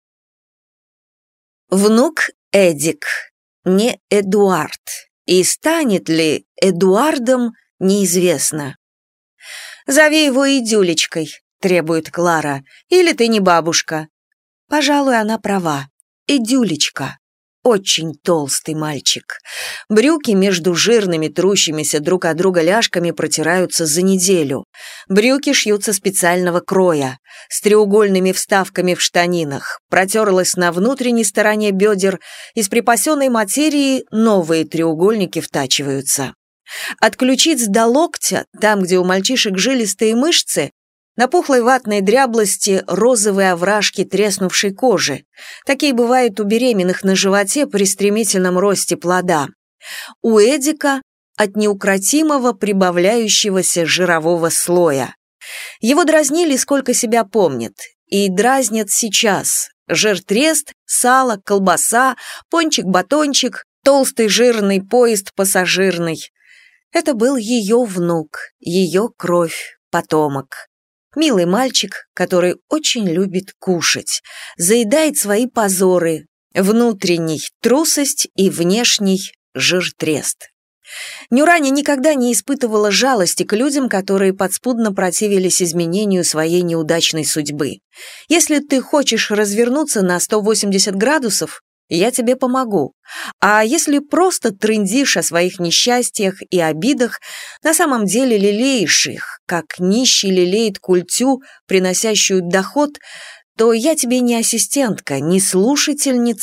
Внук Эдик, не Эдуард, и станет ли Эдуардом, неизвестно. «Зови его Идюлечкой», — требует Клара, — «или ты не бабушка». Пожалуй, она права. Идюлечка. Очень толстый мальчик. Брюки между жирными, трущимися друг от друга ляжками протираются за неделю. Брюки шьются специального кроя, с треугольными вставками в штанинах, протерлась на внутренней стороне бедер, из припасенной материи новые треугольники втачиваются. От ключиц до локтя, там, где у мальчишек жилистые мышцы, на пухлой ватной дряблости розовые овражки треснувшей кожи. Такие бывают у беременных на животе при стремительном росте плода. У Эдика от неукротимого прибавляющегося жирового слоя. Его дразнили, сколько себя помнит, и дразнят сейчас. Жир-трест, сало, колбаса, пончик-батончик, толстый жирный поезд пассажирный. Это был ее внук, ее кровь, потомок. Милый мальчик, который очень любит кушать, заедает свои позоры, внутренний трусость и внешний жир-трест. Нюраня никогда не испытывала жалости к людям, которые подспудно противились изменению своей неудачной судьбы. Если ты хочешь развернуться на сто восемьдесят градусов, я тебе помогу. А если просто трындишь о своих несчастьях и обидах, на самом деле лелеешь их, как нищий лелеет культю, приносящую доход, то я тебе не ассистентка, не слушательница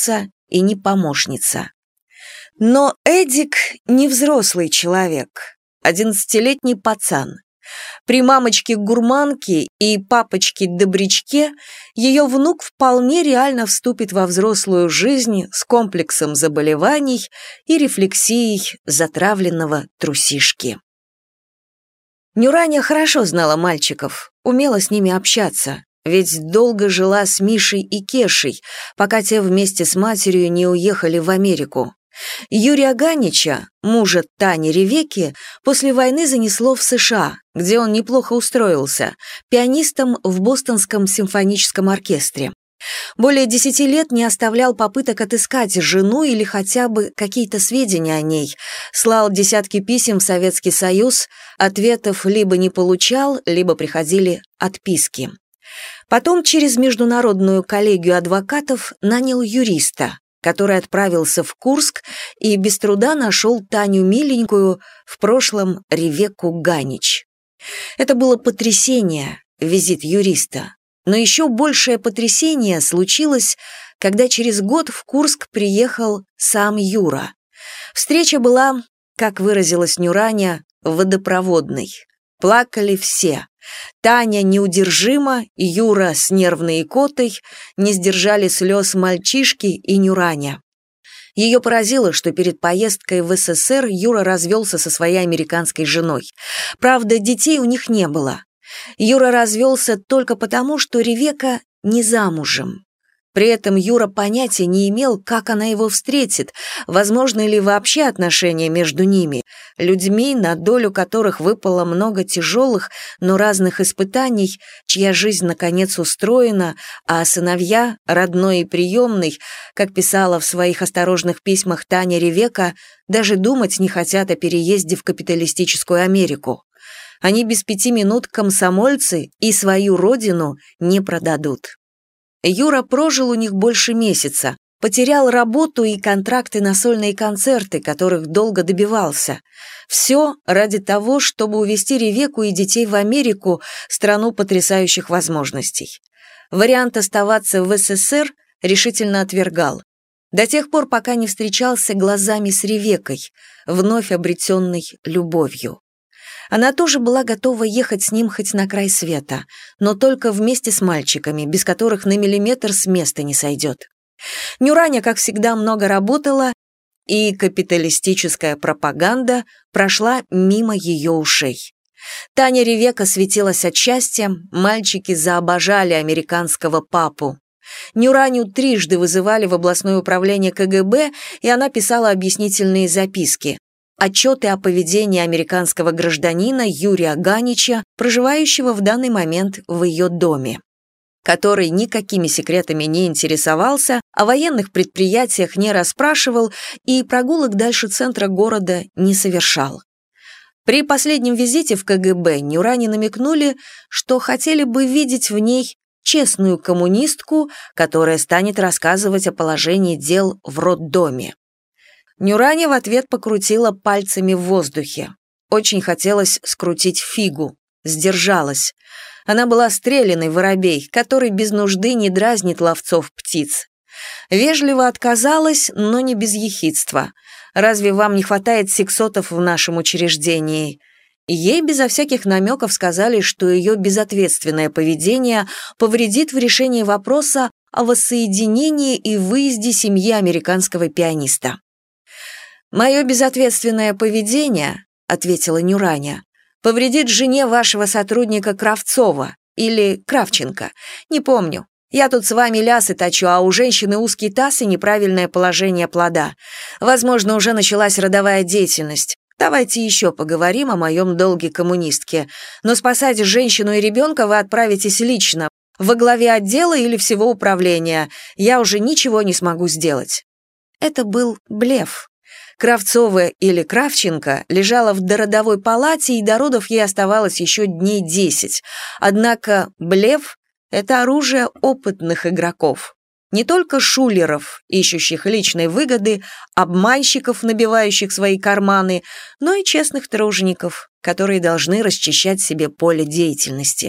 и не помощница. Но Эдик не взрослый человек, одиннадцатилетний пацан. При мамочке-гурманке и папочке-добрячке ее внук вполне реально вступит во взрослую жизнь с комплексом заболеваний и рефлексией затравленного трусишки. Нюраня хорошо знала мальчиков, умела с ними общаться, ведь долго жила с Мишей и Кешей, пока те вместе с матерью не уехали в Америку. Юрия Ганича, мужа Тани Ревекки, после войны занесло в США, где он неплохо устроился, пианистом в Бостонском симфоническом оркестре. Более десяти лет не оставлял попыток отыскать жену или хотя бы какие-то сведения о ней, слал десятки писем в Советский Союз, ответов либо не получал, либо приходили отписки. Потом через международную коллегию адвокатов нанял юриста, который отправился в Курск и без труда нашел Таню миленькую, в прошлом Ревекку Ганич. Это было потрясение, визит юриста. Но еще большее потрясение случилось, когда через год в Курск приехал сам Юра. Встреча была, как выразилась Нюраня, водопроводной. Плакали все. Таня неудержимо, Юра с нервной икотой, не сдержали слез мальчишки и Нюраня. Ее поразило, что перед поездкой в СССР Юра развелся со своей американской женой. Правда, детей у них не было. Юра развелся только потому, что Ревекка не замужем. При этом Юра понятия не имел, как она его встретит, возможны ли вообще отношения между ними, людьми, на долю которых выпало много тяжелых, но разных испытаний, чья жизнь наконец устроена, а сыновья, родной и приемный, как писала в своих осторожных письмах Таня Ревекка, даже думать не хотят о переезде в капиталистическую Америку. Они без пяти минут комсомольцы и свою родину не продадут. Юра прожил у них больше месяца, потерял работу и контракты на сольные концерты, которых долго добивался. Все ради того, чтобы увезти Ревекку и детей в Америку, страну потрясающих возможностей. Вариант оставаться в СССР решительно отвергал. До тех пор, пока не встречался глазами с Ревеккой, вновь обретенной любовью. Она тоже была готова ехать с ним хоть на край света, но только вместе с мальчиками, без которых на миллиметр с места не сойдет. Нюраня, как всегда, много работала, и капиталистическая пропаганда прошла мимо ее ушей. Таня Ревекка светилась от счастья, мальчики заобожали американского папу. Нюраню трижды вызывали в областное управление ка гэ бэ, и она писала объяснительные записки. Отчеты о поведении американского гражданина Юрия Ганича, проживающего в данный момент в ее доме, который никакими секретами не интересовался, о военных предприятиях не расспрашивал и прогулок дальше центра города не совершал. При последнем визите в ка гэ бэ Нюране намекнули, что хотели бы видеть в ней честную коммунистку, которая станет рассказывать о положении дел в роддоме. Нюраня в ответ покрутила пальцами в воздухе. Очень хотелось скрутить фигу. Сдержалась. Она была стреляный воробей, который без нужды не дразнит ловцов птиц. Вежливо отказалась, но не без ехидства. «Разве вам не хватает сексотов в нашем учреждении?» Ей безо всяких намеков сказали, что ее безответственное поведение повредит в решении вопроса о воссоединении и выезде семьи американского пианиста. «Мое безответственное поведение, — ответила Нюраня, — повредит жене вашего сотрудника Кравцова или Кравченко, не помню. Я тут с вами лясы точу, а у женщины узкий таз и неправильное положение плода. Возможно, уже началась родовая деятельность. Давайте еще поговорим о моем долге коммунистки. Но спасать женщину и ребенка вы отправитесь лично, во главе отдела или всего управления. Я уже ничего не смогу сделать». Это был блеф. Кравцова или Кравченко лежала в дородовой палате, и до родов ей оставалось еще дней десять. Однако блеф — это оружие опытных игроков. Не только шулеров, ищущих личной выгоды, обманщиков, набивающих свои карманы, но и честных тружеников, которые должны расчищать себе поле деятельности.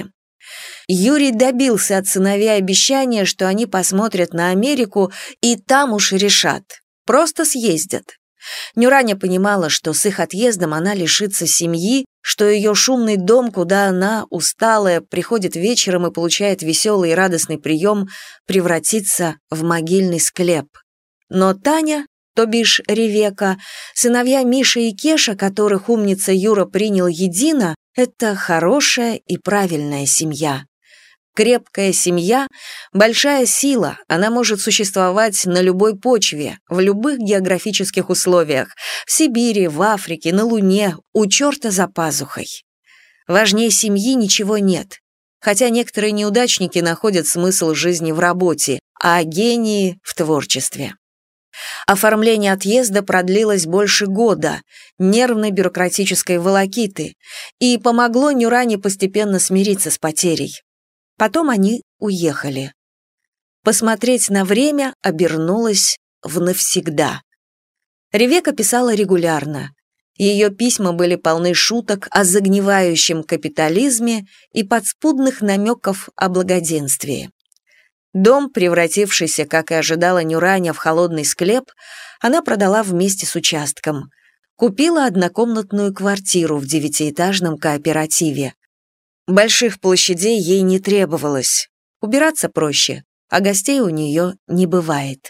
Юрий добился от сыновей обещания, что они посмотрят на Америку и там уж решат. Просто съездят. Нюраня понимала, что с их отъездом она лишится семьи, что ее шумный дом, куда она, усталая, приходит вечером и получает веселый и радостный прием, превратится в могильный склеп. Но Таня, то бишь Ревека, сыновья Миша и Кеша, которых умница Юра принял едино, это хорошая и правильная семья. Крепкая семья – большая сила, она может существовать на любой почве, в любых географических условиях, в Сибири, в Африке, на Луне, у черта за пазухой. Важнее семьи ничего нет, хотя некоторые неудачники находят смысл жизни в работе, а гении – в творчестве. Оформление отъезда продлилось больше года, нервной бюрократической волокиты, и помогло Нюране постепенно смириться с потерей. Потом они уехали. Посмотреть на время обернулось в навсегда. Ревека писала регулярно. Ее письма были полны шуток о загнивающем капитализме и подспудных намеков о благоденствии. Дом, превратившийся, как и ожидала Нюраня, в холодный склеп, она продала вместе с участком. Купила однокомнатную квартиру в девятиэтажном кооперативе. Больших площадей ей не требовалось. Убираться проще, а гостей у нее не бывает.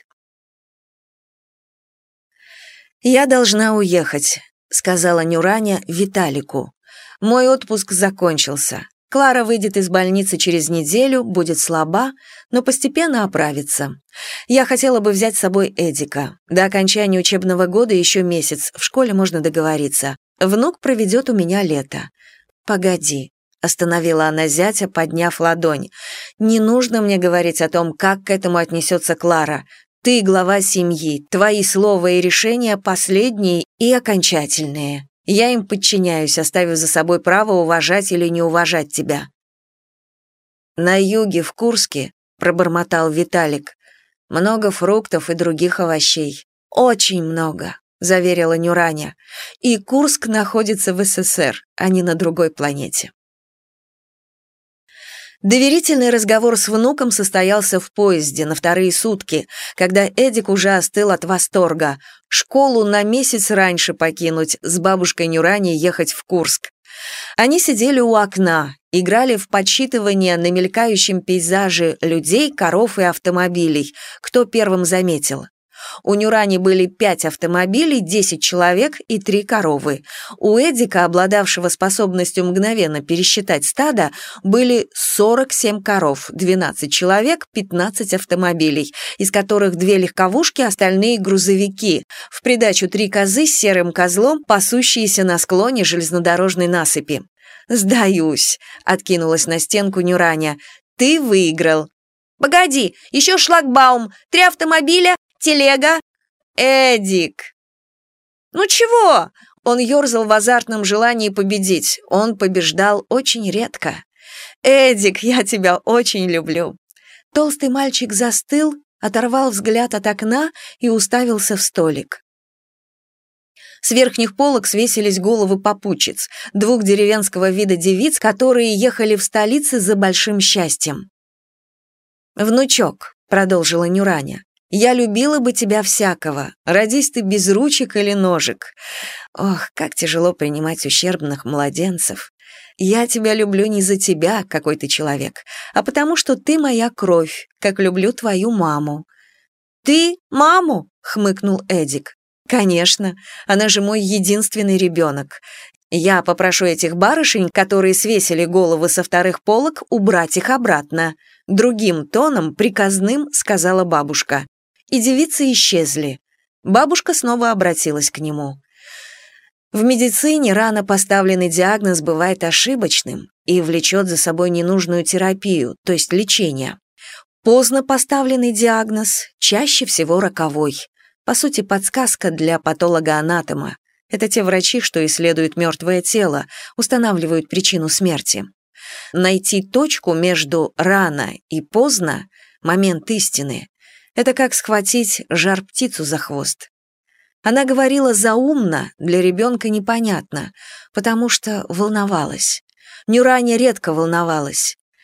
«Я должна уехать», — сказала Нюраня Виталику. «Мой отпуск закончился. Клара выйдет из больницы через неделю, будет слаба, но постепенно оправится. Я хотела бы взять с собой Эдика. До окончания учебного года еще месяц, в школе можно договориться. Внук проведет у меня лето». «Погоди», — остановила она зятя, подняв ладонь. «Не нужно мне говорить о том, как к этому отнесется Клара. Ты глава семьи, твои слова и решения последние и окончательные. Я им подчиняюсь, оставив за собой право уважать или не уважать тебя». «На юге, в Курске», — пробормотал Виталик, — «много фруктов и других овощей. Очень много», — заверила Нюраня. «И Курск находится в СССР, а не на другой планете». Доверительный разговор с внуком состоялся в поезде на вторые сутки, когда Эдик уже остыл от восторга. Школу на месяц раньше покинуть, с бабушкой Нюраней ехать в Курск. Они сидели у окна, играли в подсчитывание на мелькающем пейзаже людей, коров и автомобилей, кто первым заметил. У Нюрани были пять автомобилей, десять человек и три коровы. У Эдика, обладавшего способностью мгновенно пересчитать стадо, были сорок семь коров, двенадцать человек, пятнадцать автомобилей, из которых две легковушки, остальные грузовики, в придачу три козы с серым козлом, пасущиеся на склоне железнодорожной насыпи. «Сдаюсь», — откинулась на стенку Нюраня, — «ты выиграл». «Погоди, еще шлагбаум, три автомобиля, телега». «Эдик!» «Ну чего?» Он ерзал в азартном желании победить. Он побеждал очень редко. «Эдик, я тебя очень люблю». Толстый мальчик застыл, оторвал взгляд от окна и уставился в столик. С верхних полок свесились головы попутчиц, двух деревенского вида девиц, которые ехали в столице за большим счастьем. «Внучок», — продолжила Нюраня, — «я любила бы тебя всякого, родись ты без ручек или ножек. Ох, как тяжело принимать ущербных младенцев. Я тебя люблю не за тебя, какой ты человек, а потому что ты моя кровь, как люблю твою маму». «Ты маму?» — хмыкнул Эдик. «Конечно, она же мой единственный ребенок. Я попрошу этих барышень, которые свесили головы со вторых полок, убрать их обратно», — другим тоном, приказным, сказала бабушка. И девицы исчезли. Бабушка снова обратилась к нему. В медицине рано поставленный диагноз бывает ошибочным и влечет за собой ненужную терапию, то есть лечение. Поздно поставленный диагноз чаще всего роковой. По сути, подсказка для патолога-анатома. Это те врачи, что исследуют мертвое тело, устанавливают причину смерти. Найти точку между рано и поздно, момент истины, это как схватить жар-птицу за хвост. Она говорила заумно, для ребенка непонятно, потому что волновалась. Нюраня редко волновалась.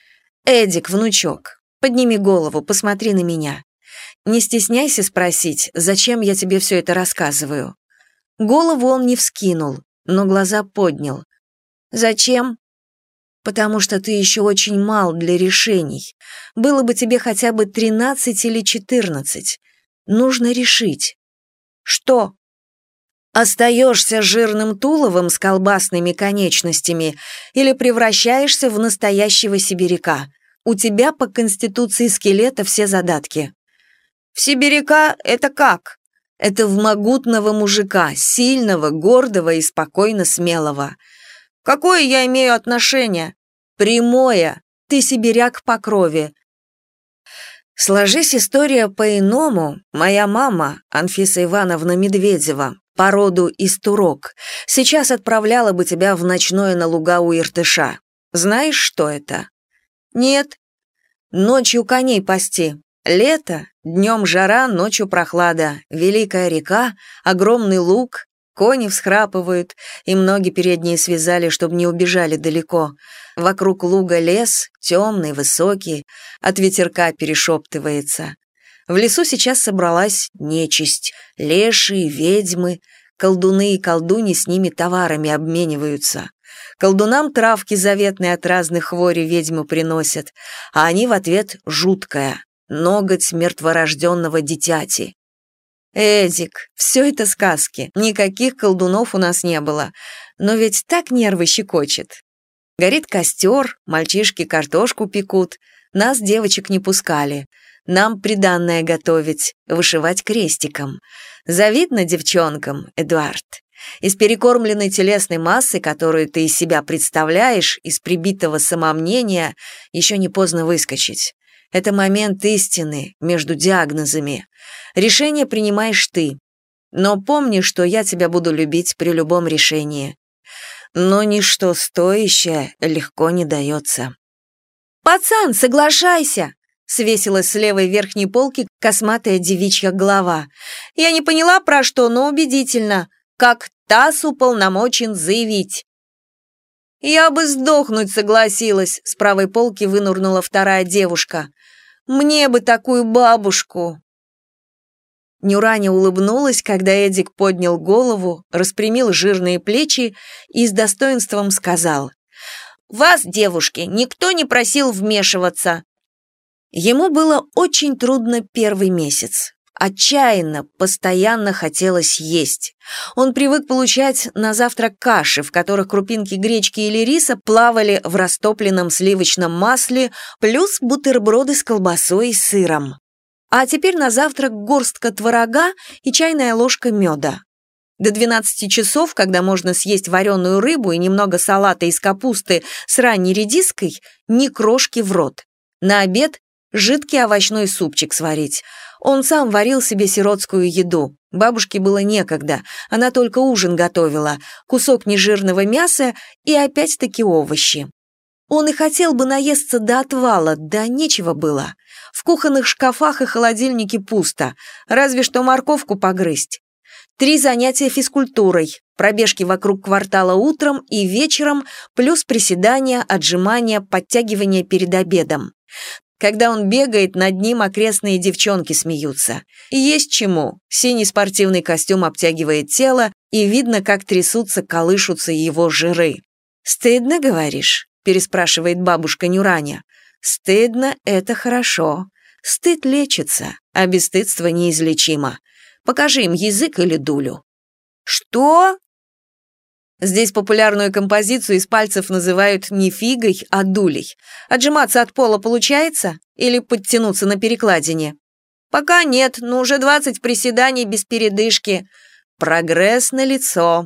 Эдик, внучок, подними голову, посмотри на меня. Не стесняйся спросить, зачем я тебе все это рассказываю». Голову он не вскинул, но глаза поднял. «Зачем?» «Потому что ты еще очень мал для решений. Было бы тебе хотя бы тринадцать или четырнадцать. Нужно решить». «Что?» «Остаешься жирным туловом с колбасными конечностями или превращаешься в настоящего сибиряка. У тебя по конституции скелета все задатки». «В сибиряка это как?» «Это в могутного мужика, сильного, гордого и спокойно смелого». «Какое я имею отношение?» «Прямое. Ты сибиряк по крови». Сложись история по-иному, моя мама, Анфиса Ивановна Медведева, по роду из Турок, сейчас отправляла бы тебя в ночное на луга у Иртыша. Знаешь, что это? Нет. Ночью коней пасти. Лето, днем жара, ночью прохлада, великая река, огромный луг, кони всхрапывают, и ноги передние связали, чтобы не убежали далеко. Вокруг луга лес, темный, высокий, от ветерка перешептывается. В лесу сейчас собралась нечисть, лешие, ведьмы, колдуны и колдуни с ними товарами обмениваются. Колдунам травки заветные от разных хворей ведьмы приносят, а они в ответ жуткое — ноготь мертворожденного дитяти. Эдик, все это сказки, никаких колдунов у нас не было, но ведь так нервы щекочет. Горит костер, мальчишки картошку пекут, нас, девочек, не пускали. Нам приданное готовить, вышивать крестиком. Завидно девчонкам, Эдуард. Из перекормленной телесной массы, которую ты из себя представляешь, из прибитого самомнения, еще не поздно выскочить. Это момент истины между диагнозами. Решение принимаешь ты. Но помни, что я тебя буду любить при любом решении. Но ничто стоящее легко не дается. «Пацан, соглашайся!» — свесилась с левой верхней полки косматая девичья голова. «Я не поняла, про что, но убедительно. Как ТАСС уполномочен заявить». «Я бы сдохнуть согласилась», — с правой полки вынурнула вторая девушка. «Мне бы такую бабушку». Нюраня улыбнулась, когда Эдик поднял голову, распрямил жирные плечи и с достоинством сказал: «Вас, девушки, никто не просил вмешиваться». Ему было очень трудно первый месяц. Отчаянно, постоянно хотелось есть. Он привык получать на завтрак каши, в которых крупинки гречки или риса плавали в растопленном сливочном масле, плюс бутерброды с колбасой и сыром. А теперь на завтрак горстка творога и чайная ложка меда. До двенадцати часов, когда можно съесть вареную рыбу и немного салата из капусты с ранней редиской, ни крошки в рот. На обед жидкий овощной супчик сварить. Он сам варил себе сиротскую еду. Бабушке было некогда, она только ужин готовила, кусок нежирного мяса и опять-таки овощи. Он и хотел бы наесться до отвала, да нечего было. В кухонных шкафах и холодильнике пусто, разве что морковку погрызть. Три занятия физкультурой, пробежки вокруг квартала утром и вечером, плюс приседания, отжимания, подтягивания перед обедом. Когда он бегает, над ним окрестные девчонки смеются. И есть чему. Синий спортивный костюм обтягивает тело, и видно, как трясутся, колышутся его жиры. «Стыдно, говоришь?» – переспрашивает бабушка Нюраня. «Стыдно – это хорошо. Стыд лечится, а бесстыдство неизлечимо. Покажи им язык или дулю». «Что?» Здесь популярную композицию из пальцев называют не фигой, а дулей. Отжиматься от пола получается? Или подтянуться на перекладине? Пока нет, но уже двадцать приседаний без передышки. Прогресс налицо.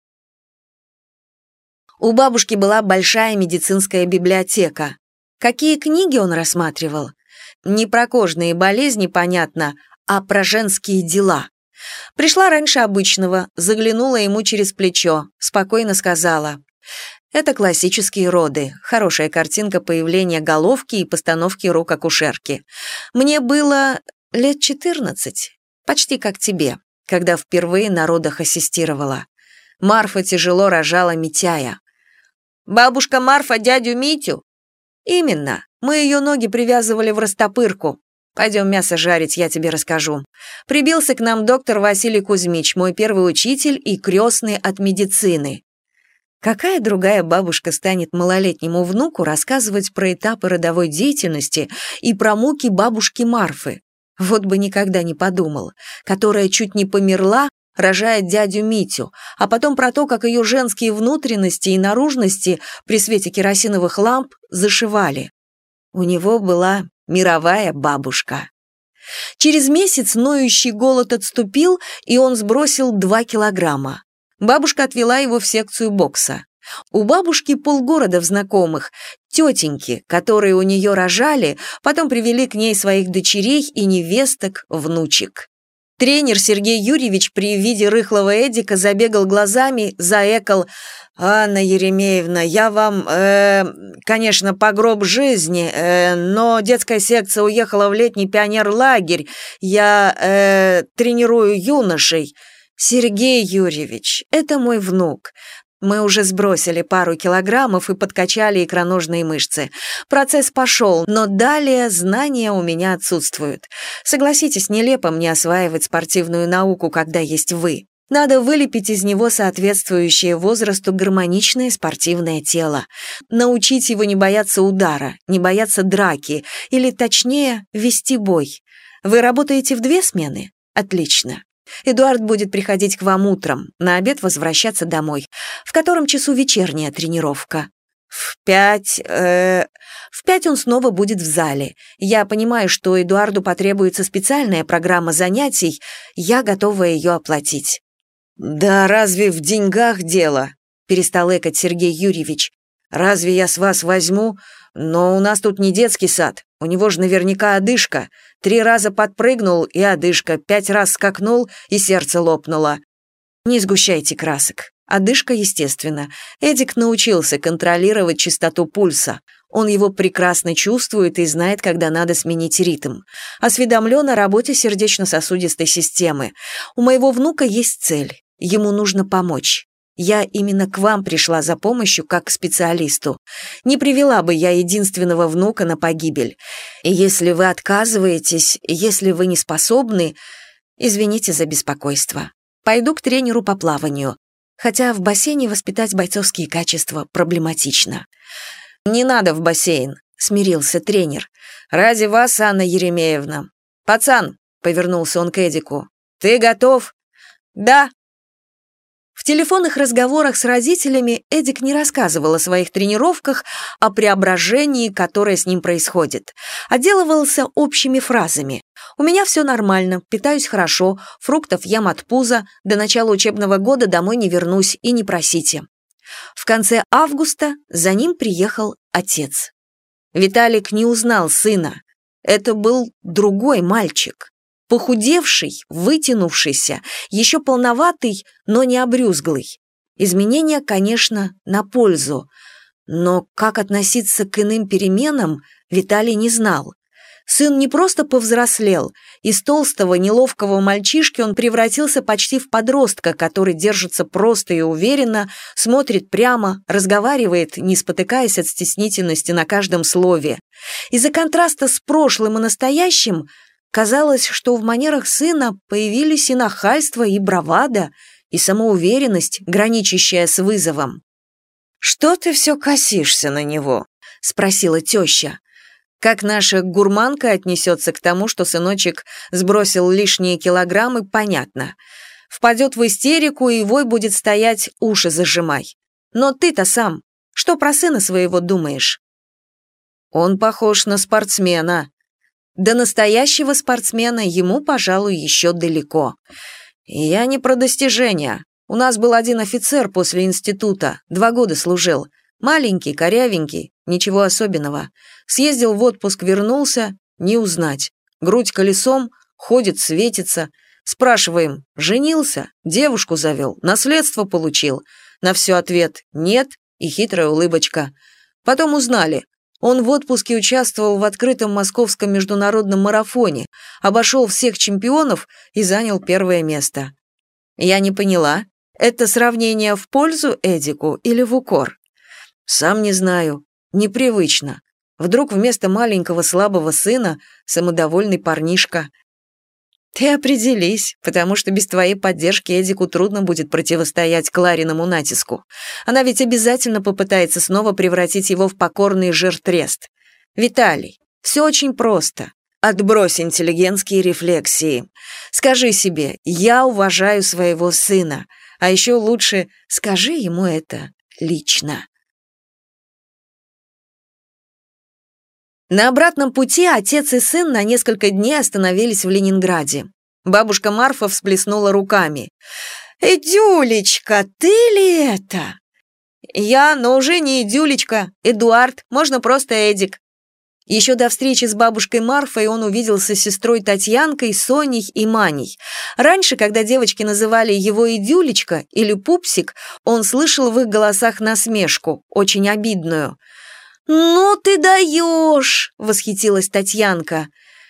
У бабушки была большая медицинская библиотека. Какие книги он рассматривал? Не про кожные болезни, понятно, а про женские дела. Пришла раньше обычного, заглянула ему через плечо, спокойно сказала: «Это классические роды, хорошая картинка появления головки и постановки рук акушерки. Мне было лет четырнадцать, почти как тебе, когда впервые на родах ассистировала. Марфа тяжело рожала Митяя». «Бабушка Марфа дядю Митю?» «Именно. Мы ее ноги привязывали в растопырку. Пойдем мясо жарить, я тебе расскажу. Прибился к нам доктор Василий Кузьмич, мой первый учитель и крестный от медицины. Какая другая бабушка станет малолетнему внуку рассказывать про этапы родовой деятельности и про муки бабушки Марфы? Вот бы никогда не подумал, которая чуть не померла, рожая дядю Митю, а потом про то, как ее женские внутренности и наружности при свете керосиновых ламп зашивали. У него была мировая бабушка. Через месяц ноющий голод отступил, и он сбросил два килограмма. Бабушка отвела его в секцию бокса. У бабушки полгорода в знакомых, тетеньки, которые у нее рожали, потом привели к ней своих дочерей и невесток, внучек. Тренер Сергей Юрьевич при виде рыхлого Эдика забегал глазами, заэкал: «Анна Еремеевна, я вам, э, конечно, по гроб жизни, э, но детская секция уехала в летний пионерлагерь, я э, тренирую юношей». «Сергей Юрьевич, это мой внук. Мы уже сбросили пару килограммов и подкачали икроножные мышцы. Процесс пошел, но далее знания у меня отсутствуют. Согласитесь, нелепо мне осваивать спортивную науку, когда есть вы. Надо вылепить из него соответствующее возрасту гармоничное спортивное тело. Научить его не бояться удара, не бояться драки, или, точнее, вести бой. Вы работаете в две смены? Отлично. Эдуард будет приходить к вам утром, на обед возвращаться домой. В котором часу вечерняя тренировка? В пять... Э, в пять он снова будет в зале. Я понимаю, что Эдуарду потребуется специальная программа занятий, я готова ее оплатить». «Да разве в деньгах дело?» — перестал экать Сергей Юрьевич. «Разве я с вас возьму? Но у нас тут не детский сад, у него же наверняка одышка. Три раза подпрыгнул и одышка, пять раз скакнул и сердце лопнуло». «Не сгущайте красок. Одышка, естественно. Эдик научился контролировать частоту пульса. Он его прекрасно чувствует и знает, когда надо сменить ритм. Осведомлен о работе сердечно-сосудистой системы. У моего внука есть цель. Ему нужно помочь. Я именно к вам пришла за помощью как к специалисту. Не привела бы я единственного внука на погибель. И если вы отказываетесь, если вы не способны, извините за беспокойство. Пойду к тренеру по плаванию. Хотя в бассейне воспитать бойцовские качества проблематично». «Не надо в бассейн», — смирился тренер. «Ради вас, Анна Еремеевна. Пацан», — повернулся он к Эдику, — «ты готов?» «Да». В телефонных разговорах с родителями Эдик не рассказывал о своих тренировках, о преображении, которое с ним происходит. Отделывался общими фразами. «У меня все нормально, питаюсь хорошо, фруктов ем от пуза, до начала учебного года домой не вернусь и не просите». В конце августа за ним приехал отец. Виталик не узнал сына. Это был другой мальчик. Похудевший, вытянувшийся, еще полноватый, но не обрюзглый. Изменения, конечно, на пользу. Но как относиться к иным переменам, Виталий не знал. Сын не просто повзрослел, из толстого, неловкого мальчишки он превратился почти в подростка, который держится просто и уверенно, смотрит прямо, разговаривает, не спотыкаясь от стеснительности на каждом слове. Из-за контраста с прошлым и настоящим казалось, что в манерах сына появились и нахальство, и бравада, и самоуверенность, граничащая с вызовом. «Что ты все косишься на него?» — спросила теща. Как наша гурманка отнесется к тому, что сыночек сбросил лишние килограммы, понятно. Впадет в истерику, и вой будет стоять, уши зажимай. Но ты-то сам, что про сына своего думаешь? Он похож на спортсмена. До настоящего спортсмена ему, пожалуй, еще далеко. И я не про достижения. У нас был один офицер после института, два года служил. Маленький, корявенький, ничего особенного. Съездил в отпуск, вернулся, не узнать. Грудь колесом, ходит, светится. Спрашиваем, женился, девушку завел, наследство получил. На все ответ «нет» и хитрая улыбочка. Потом узнали. Он в отпуске участвовал в открытом московском международном марафоне, обошел всех чемпионов и занял первое место. Я не поняла, это сравнение в пользу Эдику или в укор? Сам не знаю, непривычно. Вдруг вместо маленького слабого сына самодовольный парнишка. Ты определись, потому что без твоей поддержки Эдику трудно будет противостоять Клариному натиску. Она ведь обязательно попытается снова превратить его в покорный жертрест. Виталий, все очень просто. Отбрось интеллигентские рефлексии. Скажи себе: я уважаю своего сына, а еще лучше скажи ему это лично. На обратном пути отец и сын на несколько дней остановились в Ленинграде. Бабушка Марфа всплеснула руками. «Эдюлечка, ты ли это?» «Я, но уже не Эдюлечка, Эдуард, можно просто Эдик». Еще до встречи с бабушкой Марфой он увиделся с сестрой Татьянкой, Соней и Маней. Раньше, когда девочки называли его Эдюлечка или Пупсик, он слышал в их голосах насмешку, очень обидную. «Ну ты даешь!» — восхитилась Татьянка.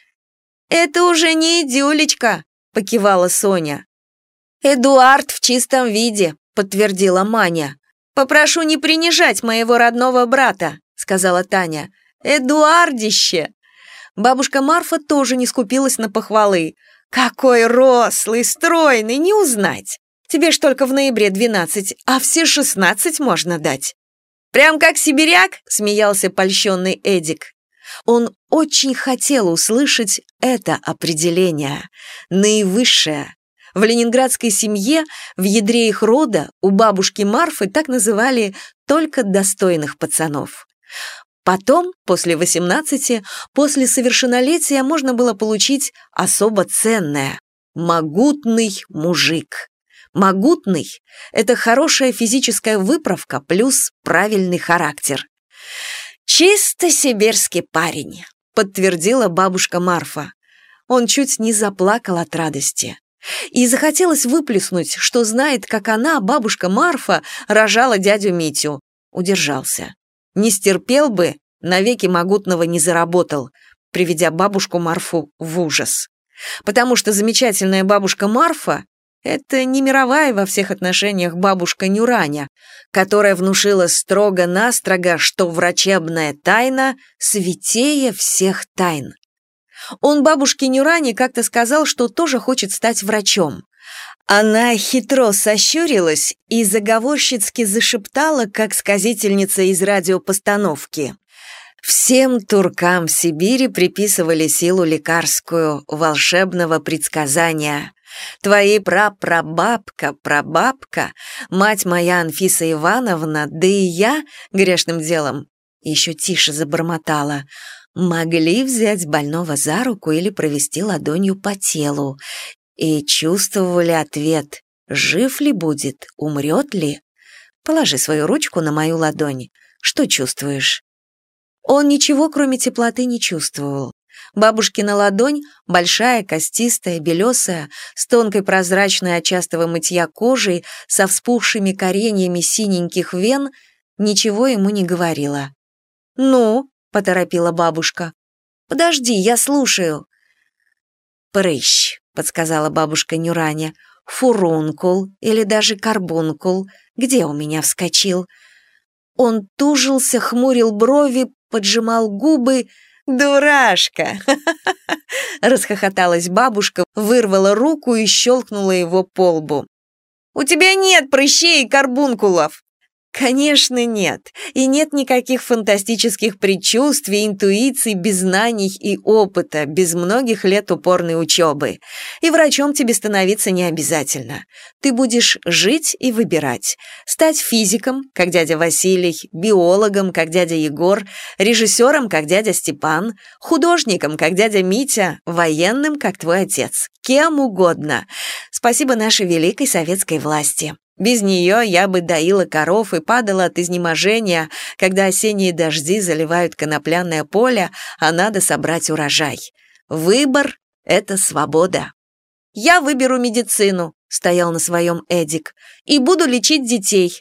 «Это уже не Эдюлечка!» — покивала Соня. «Эдуард в чистом виде!» — подтвердила Маня. «Попрошу не принижать моего родного брата!» — сказала Таня. «Эдуардище!» Бабушка Марфа тоже не скупилась на похвалы. «Какой рослый, стройный, не узнать! Тебе ж только в ноябре двенадцать, а все шестнадцать можно дать!» «Прям как сибиряк?» — смеялся польщенный Эдик. Он очень хотел услышать это определение, наивысшее. В ленинградской семье, в ядре их рода, у бабушки Марфы так называли только достойных пацанов. Потом, после восемнадцати, после совершеннолетия можно было получить особо ценное – могутный мужик. Могутный – это хорошая физическая выправка плюс правильный характер. «Чисто сибирский парень», – подтвердила бабушка Марфа. Он чуть не заплакал от радости. И захотелось выплеснуть, что знает, как она, бабушка Марфа, рожала дядю Митю. Удержался. Не стерпел бы, навеки могутного не заработал, приведя бабушку Марфу в ужас. Потому что замечательная бабушка Марфа — это не мировая во всех отношениях бабушка Нюраня, которая внушила строго-настрого, что врачебная тайна святее всех тайн. Он бабушке Нюране как-то сказал, что тоже хочет стать врачом. Она хитро сощурилась и заговорщицки зашептала, как сказительница из радиопостановки. Всем туркам в Сибири приписывали силу лекарскую, волшебного предсказания. Твои прапрабабка, прабабка, мать моя Анфиса Ивановна, да и я грешным делом, еще тише забормотала, могли взять больного за руку или провести ладонью по телу, и чувствовали ответ, жив ли будет, умрет ли. Положи свою ручку на мою ладонь. Что чувствуешь? Он ничего, кроме теплоты, не чувствовал. Бабушкина ладонь, большая, костистая, белесая, с тонкой прозрачной от частого мытья кожей, со вспухшими кореньями синеньких вен, ничего ему не говорила. «Ну?» — поторопила бабушка. «Подожди, я слушаю». «Прыщ», — подсказала бабушка Нюраня, «фурункул или даже карбункул. Где у меня вскочил?» Он тужился, хмурил брови, поджимал губы. «Дурашка!» — расхохоталась бабушка, вырвала руку и щелкнула его по лбу. «У тебя нет прыщей и карбункулов!» Конечно, нет. И нет никаких фантастических предчувствий, интуиций, без знаний и опыта, без многих лет упорной учебы. И врачом тебе становиться не обязательно. Ты будешь жить и выбирать. Стать физиком, как дядя Василий, биологом, как дядя Егор, режиссером, как дядя Степан, художником, как дядя Митя, военным, как твой отец. Кем угодно. Спасибо нашей великой советской власти. Без нее я бы доила коров и падала от изнеможения, когда осенние дожди заливают конопляное поле, а надо собрать урожай. Выбор — это свобода. «Я выберу медицину», — стоял на своем Эдик, «и буду лечить детей».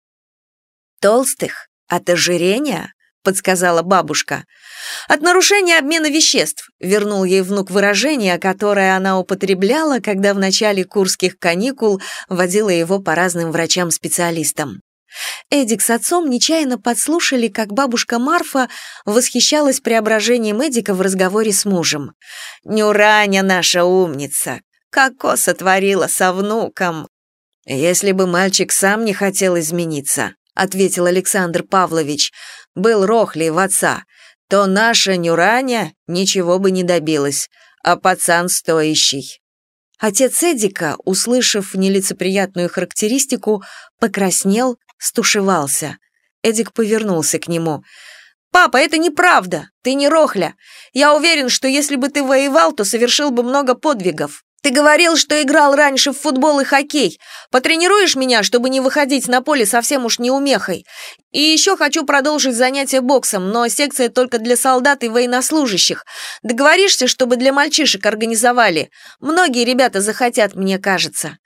«Толстых? От ожирения?» — подсказала бабушка. «От нарушения обмена веществ», — вернул ей внук выражение, которое она употребляла, когда в начале курских каникул водила его по разным врачам-специалистам. Эдик с отцом нечаянно подслушали, как бабушка Марфа восхищалась преображением Эдика в разговоре с мужем. «Нюраня наша умница! Како сотворила со внуком!» «Если бы мальчик сам не хотел измениться», — ответил Александр Павлович, — «был рохлей в отца, то наша Нюраня ничего бы не добилась, а пацан стоящий». Отец Эдика, услышав нелицеприятную характеристику, покраснел, стушевался. Эдик повернулся к нему. «Папа, это неправда! Ты не рохля! Я уверен, что если бы ты воевал, то совершил бы много подвигов. Ты говорил, что играл раньше в футбол и хоккей. Потренируешь меня, чтобы не выходить на поле совсем уж неумехой? И еще хочу продолжить занятия боксом, но секция только для солдат и военнослужащих. Договоришься, чтобы для мальчишек организовали? Многие ребята захотят, мне кажется».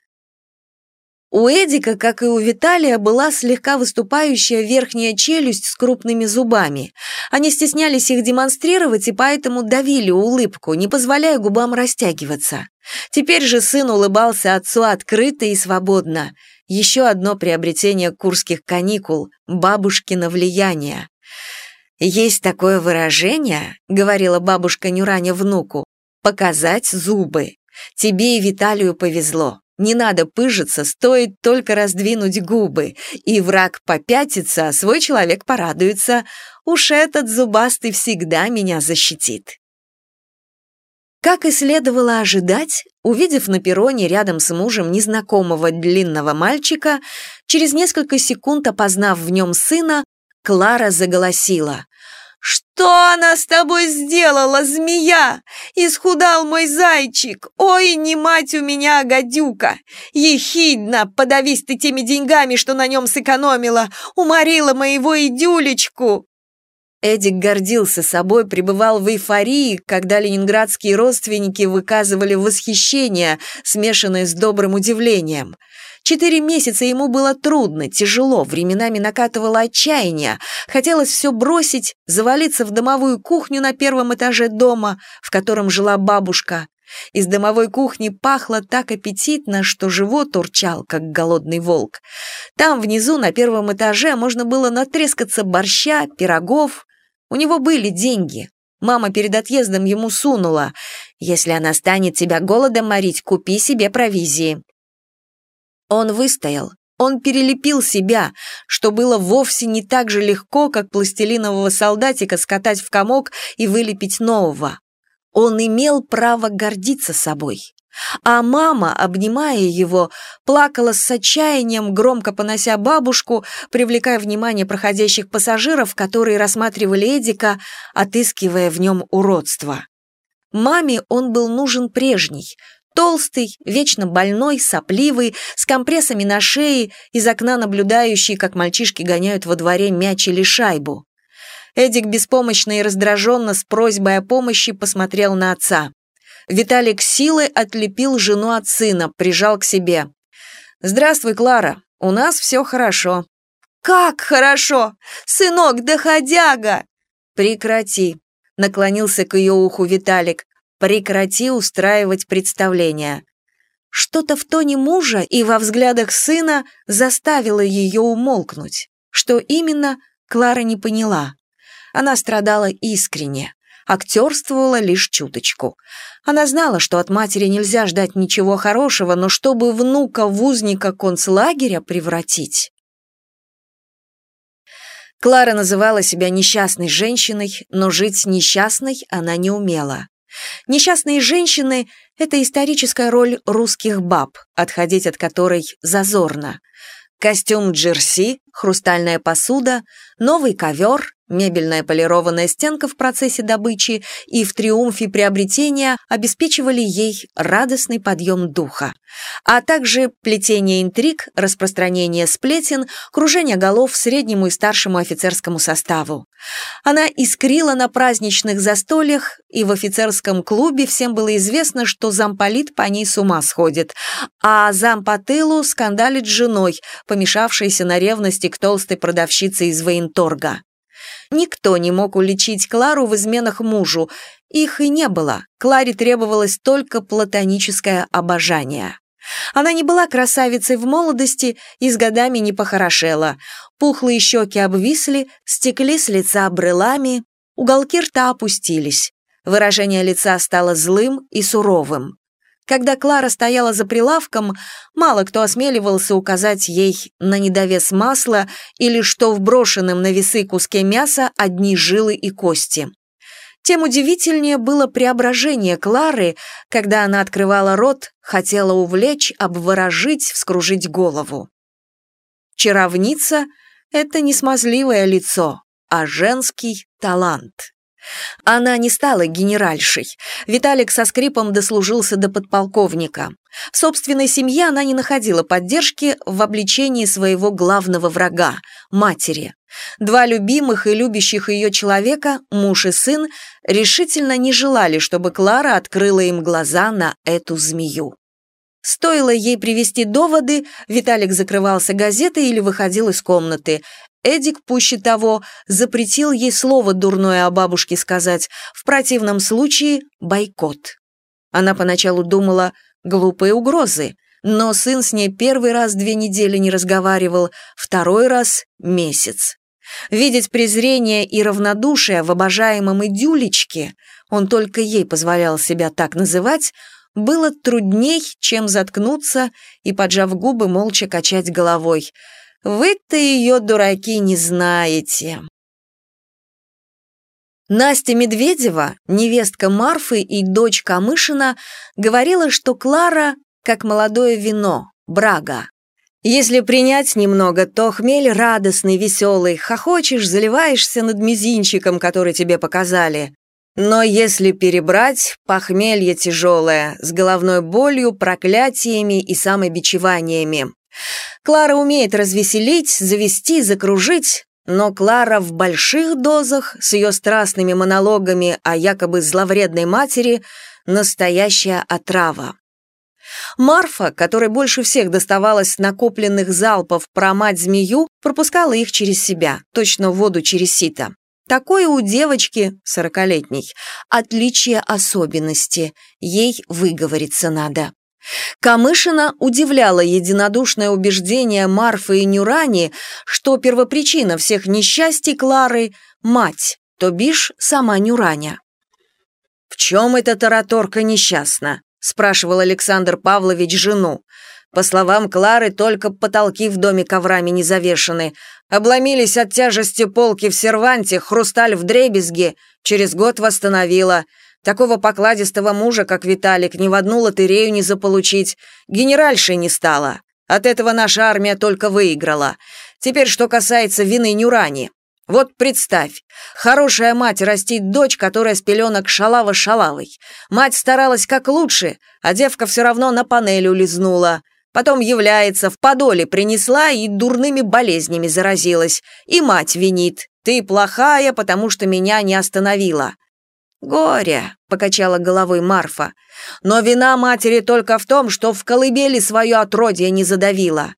У Эдика, как и у Виталия, была слегка выступающая верхняя челюсть с крупными зубами. Они стеснялись их демонстрировать и поэтому давили улыбку, не позволяя губам растягиваться. Теперь же сын улыбался отцу открыто и свободно. Еще одно приобретение курских каникул – бабушкино влияние. «Есть такое выражение, — говорила бабушка Нюраня внуку, — показать зубы. Тебе и Виталию повезло. Не надо пыжиться, стоит только раздвинуть губы, и враг попятится, а свой человек порадуется. Уж этот зубастый всегда меня защитит». Как и следовало ожидать, увидев на перроне рядом с мужем незнакомого длинного мальчика, через несколько секунд опознав в нем сына, Клара заголосила. «Что она с тобой сделала, змея? Исхудал мой зайчик! Ой, не мать у меня, гадюка! Ехидна, подавись ты теми деньгами, что на нем сэкономила! Уморила моего идюлечку!» Эдик гордился собой, пребывал в эйфории, когда ленинградские родственники выказывали восхищение, смешанное с добрым удивлением. Четыре месяца ему было трудно, тяжело, временами накатывало отчаяние. Хотелось все бросить, завалиться в домовую кухню на первом этаже дома, в котором жила бабушка. Из домовой кухни пахло так аппетитно, что живот урчал, как голодный волк. Там внизу, на первом этаже, можно было натрескаться борща, пирогов. У него были деньги. Мама перед отъездом ему сунула: «Если она станет тебя голодом морить, купи себе провизии». Он выстоял, он перелепил себя, что было вовсе не так же легко, как пластилинового солдатика скатать в комок и вылепить нового. Он имел право гордиться собой. А мама, обнимая его, плакала с отчаянием, громко понося бабушку, привлекая внимание проходящих пассажиров, которые рассматривали Эдика, отыскивая в нем уродство. Маме он был нужен прежний, толстый, вечно больной, сопливый, с компрессами на шее, из окна наблюдающий, как мальчишки гоняют во дворе мяч или шайбу. Эдик беспомощно и раздраженно с просьбой о помощи посмотрел на отца. Виталик силой отлепил жену от сына, прижал к себе. «Здравствуй, Клара, у нас все хорошо». «Как хорошо? Сынок, доходяга!» «Прекрати», — наклонился к ее уху Виталик. «Прекрати устраивать представления». Что-то в тоне мужа и во взглядах сына заставило ее умолкнуть. Что именно, Клара не поняла. Она страдала искренне, актерствовала лишь чуточку. Она знала, что от матери нельзя ждать ничего хорошего, но чтобы внука в узника концлагеря превратить... Клара называла себя несчастной женщиной, но жить несчастной она не умела. Несчастные женщины – это историческая роль русских баб, отходить от которой зазорно. Костюм джерси, хрустальная посуда, новый ковер, мебельная полированная стенка в процессе добычи и в триумфе приобретения обеспечивали ей радостный подъем духа, а также плетение интриг, распространение сплетен, кружение голов среднему и старшему офицерскому составу. Она искрила на праздничных застольях, и в офицерском клубе всем было известно, что замполит по ней с ума сходит, а зам по тылу скандалит с женой, помешавшейся на ревности к толстой продавщице из военторга. Никто не мог уличить Клару в изменах мужу, их и не было, Кларе требовалось только платоническое обожание. Она не была красавицей в молодости и с годами не похорошела. Пухлые щеки обвисли, стекли с лица брылами, уголки рта опустились. Выражение лица стало злым и суровым. Когда Клара стояла за прилавком, мало кто осмеливался указать ей на недовес масла или что в брошенном на весы куске мяса одни жилы и кости. Тем удивительнее было преображение Клары, когда она открывала рот, хотела увлечь, обворожить, вскружить голову. Чаровница — это не смазливое лицо, а женский талант. Она не стала генеральшей. Виталик со скрипом дослужился до подполковника. В собственной семье она не находила поддержки в обличении своего главного врага – матери. Два любимых и любящих ее человека, муж и сын, решительно не желали, чтобы Клара открыла им глаза на эту змею. Стоило ей привести доводы, Виталик закрывался газетой или выходил из комнаты. Эдик, пуще того, запретил ей слово дурное о бабушке сказать, в противном случае бойкот. Она поначалу думала, глупые угрозы, но сын с ней первый раз две недели не разговаривал, второй раз — месяц. Видеть презрение и равнодушие в обожаемом идюлечке, он только ей позволял себя так называть, было трудней, чем заткнуться и, поджав губы, молча качать головой. Вы-то ее, дураки, не знаете. Настя Медведева, невестка Марфы и дочь Камышина, говорила, что Клара как молодое вино, брага. Если принять немного, то хмель радостный, веселый, хохочешь, заливаешься над мизинчиком, который тебе показали. Но если перебрать, похмелье тяжелое, с головной болью, проклятиями и самобичеваниями. Клара умеет развеселить, завести, закружить, но Клара в больших дозах, с ее страстными монологами о якобы зловредной матери, настоящая отрава. Марфа, которой больше всех доставалось накопленных залпов про мать-змею, пропускала их через себя, точно воду через сито. Такое у девочки, сорокалетней, отличие особенности, ей выговориться надо. Камышина удивляло единодушное убеждение Марфы и Нюрани, что первопричина всех несчастий Клары – мать, то бишь сама Нюраня. «В чем эта тараторка несчастна?» – спрашивал Александр Павлович жену. По словам Клары, только потолки в доме коврами не завешаны. Обломились от тяжести полки в серванте, хрусталь вдребезги. Через год восстановила. Такого покладистого мужа, как Виталик, ни в одну лотерею не заполучить. Генеральшей не стала. От этого наша армия только выиграла. Теперь, что касается вины Нюрани. Вот представь, хорошая мать растит дочь, которая с пеленок шалава шалавой. Мать старалась как лучше, а девка все равно на панель улизнула. Потом является, в подоле принесла и дурными болезнями заразилась. И мать винит. Ты плохая, потому что меня не остановила. «Горе», — покачала головой Марфа. «Но вина матери только в том, что в колыбели свое отродье не задавила».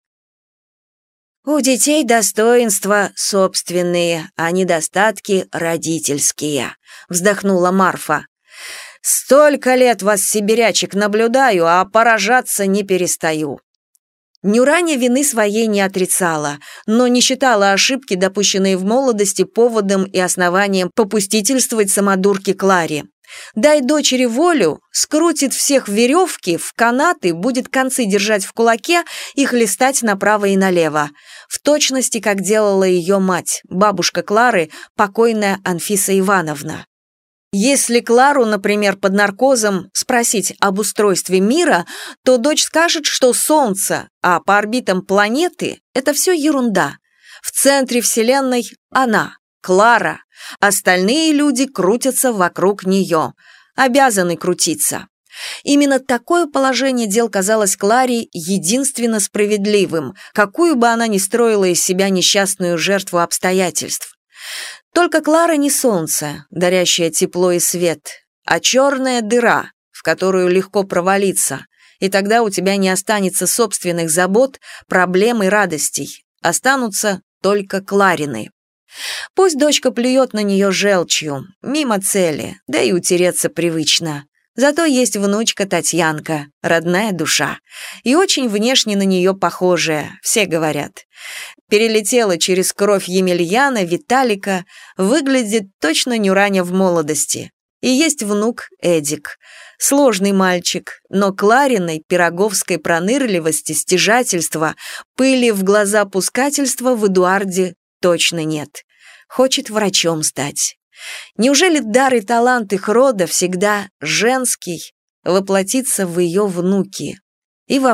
«У детей достоинства собственные, а недостатки родительские», — вздохнула Марфа. «Столько лет вас, сибирячек, наблюдаю, а поражаться не перестаю». Нюраня вины своей не отрицала, но не считала ошибки, допущенные в молодости, поводом и основанием попустительствовать самодурке Кларе. Дай дочери волю, скрутит всех в веревки, в канаты, будет концы держать в кулаке и хлестать направо и налево. В точности, как делала ее мать, бабушка Клары, покойная Анфиса Ивановна. Если Клару, например, под наркозом спросить об устройстве мира, то дочь скажет, что Солнце, а по орбитам планеты – это все ерунда. В центре Вселенной она, Клара, остальные люди крутятся вокруг нее, обязаны крутиться. Именно такое положение дел казалось Кларе единственно справедливым, какую бы она ни строила из себя несчастную жертву обстоятельств. Только Клара не солнце, дарящее тепло и свет, а черная дыра, в которую легко провалиться, и тогда у тебя не останется собственных забот, проблем и радостей, останутся только Кларины. Пусть дочка плюет на нее желчью, мимо цели, да и утереться привычно. Зато есть внучка Татьянка, родная душа. И очень внешне на нее похожая, все говорят. Перелетела через кровь Емельяна, Виталика, выглядит точно Нюраня в молодости. И есть внук Эдик. Сложный мальчик, но Клариной, пироговской пронырливости, стяжательства, пыли в глаза пускательства в Эдуарде точно нет. Хочет врачом стать. Неужели дар и талант их рода всегда женский, воплотится в ее внуке? И во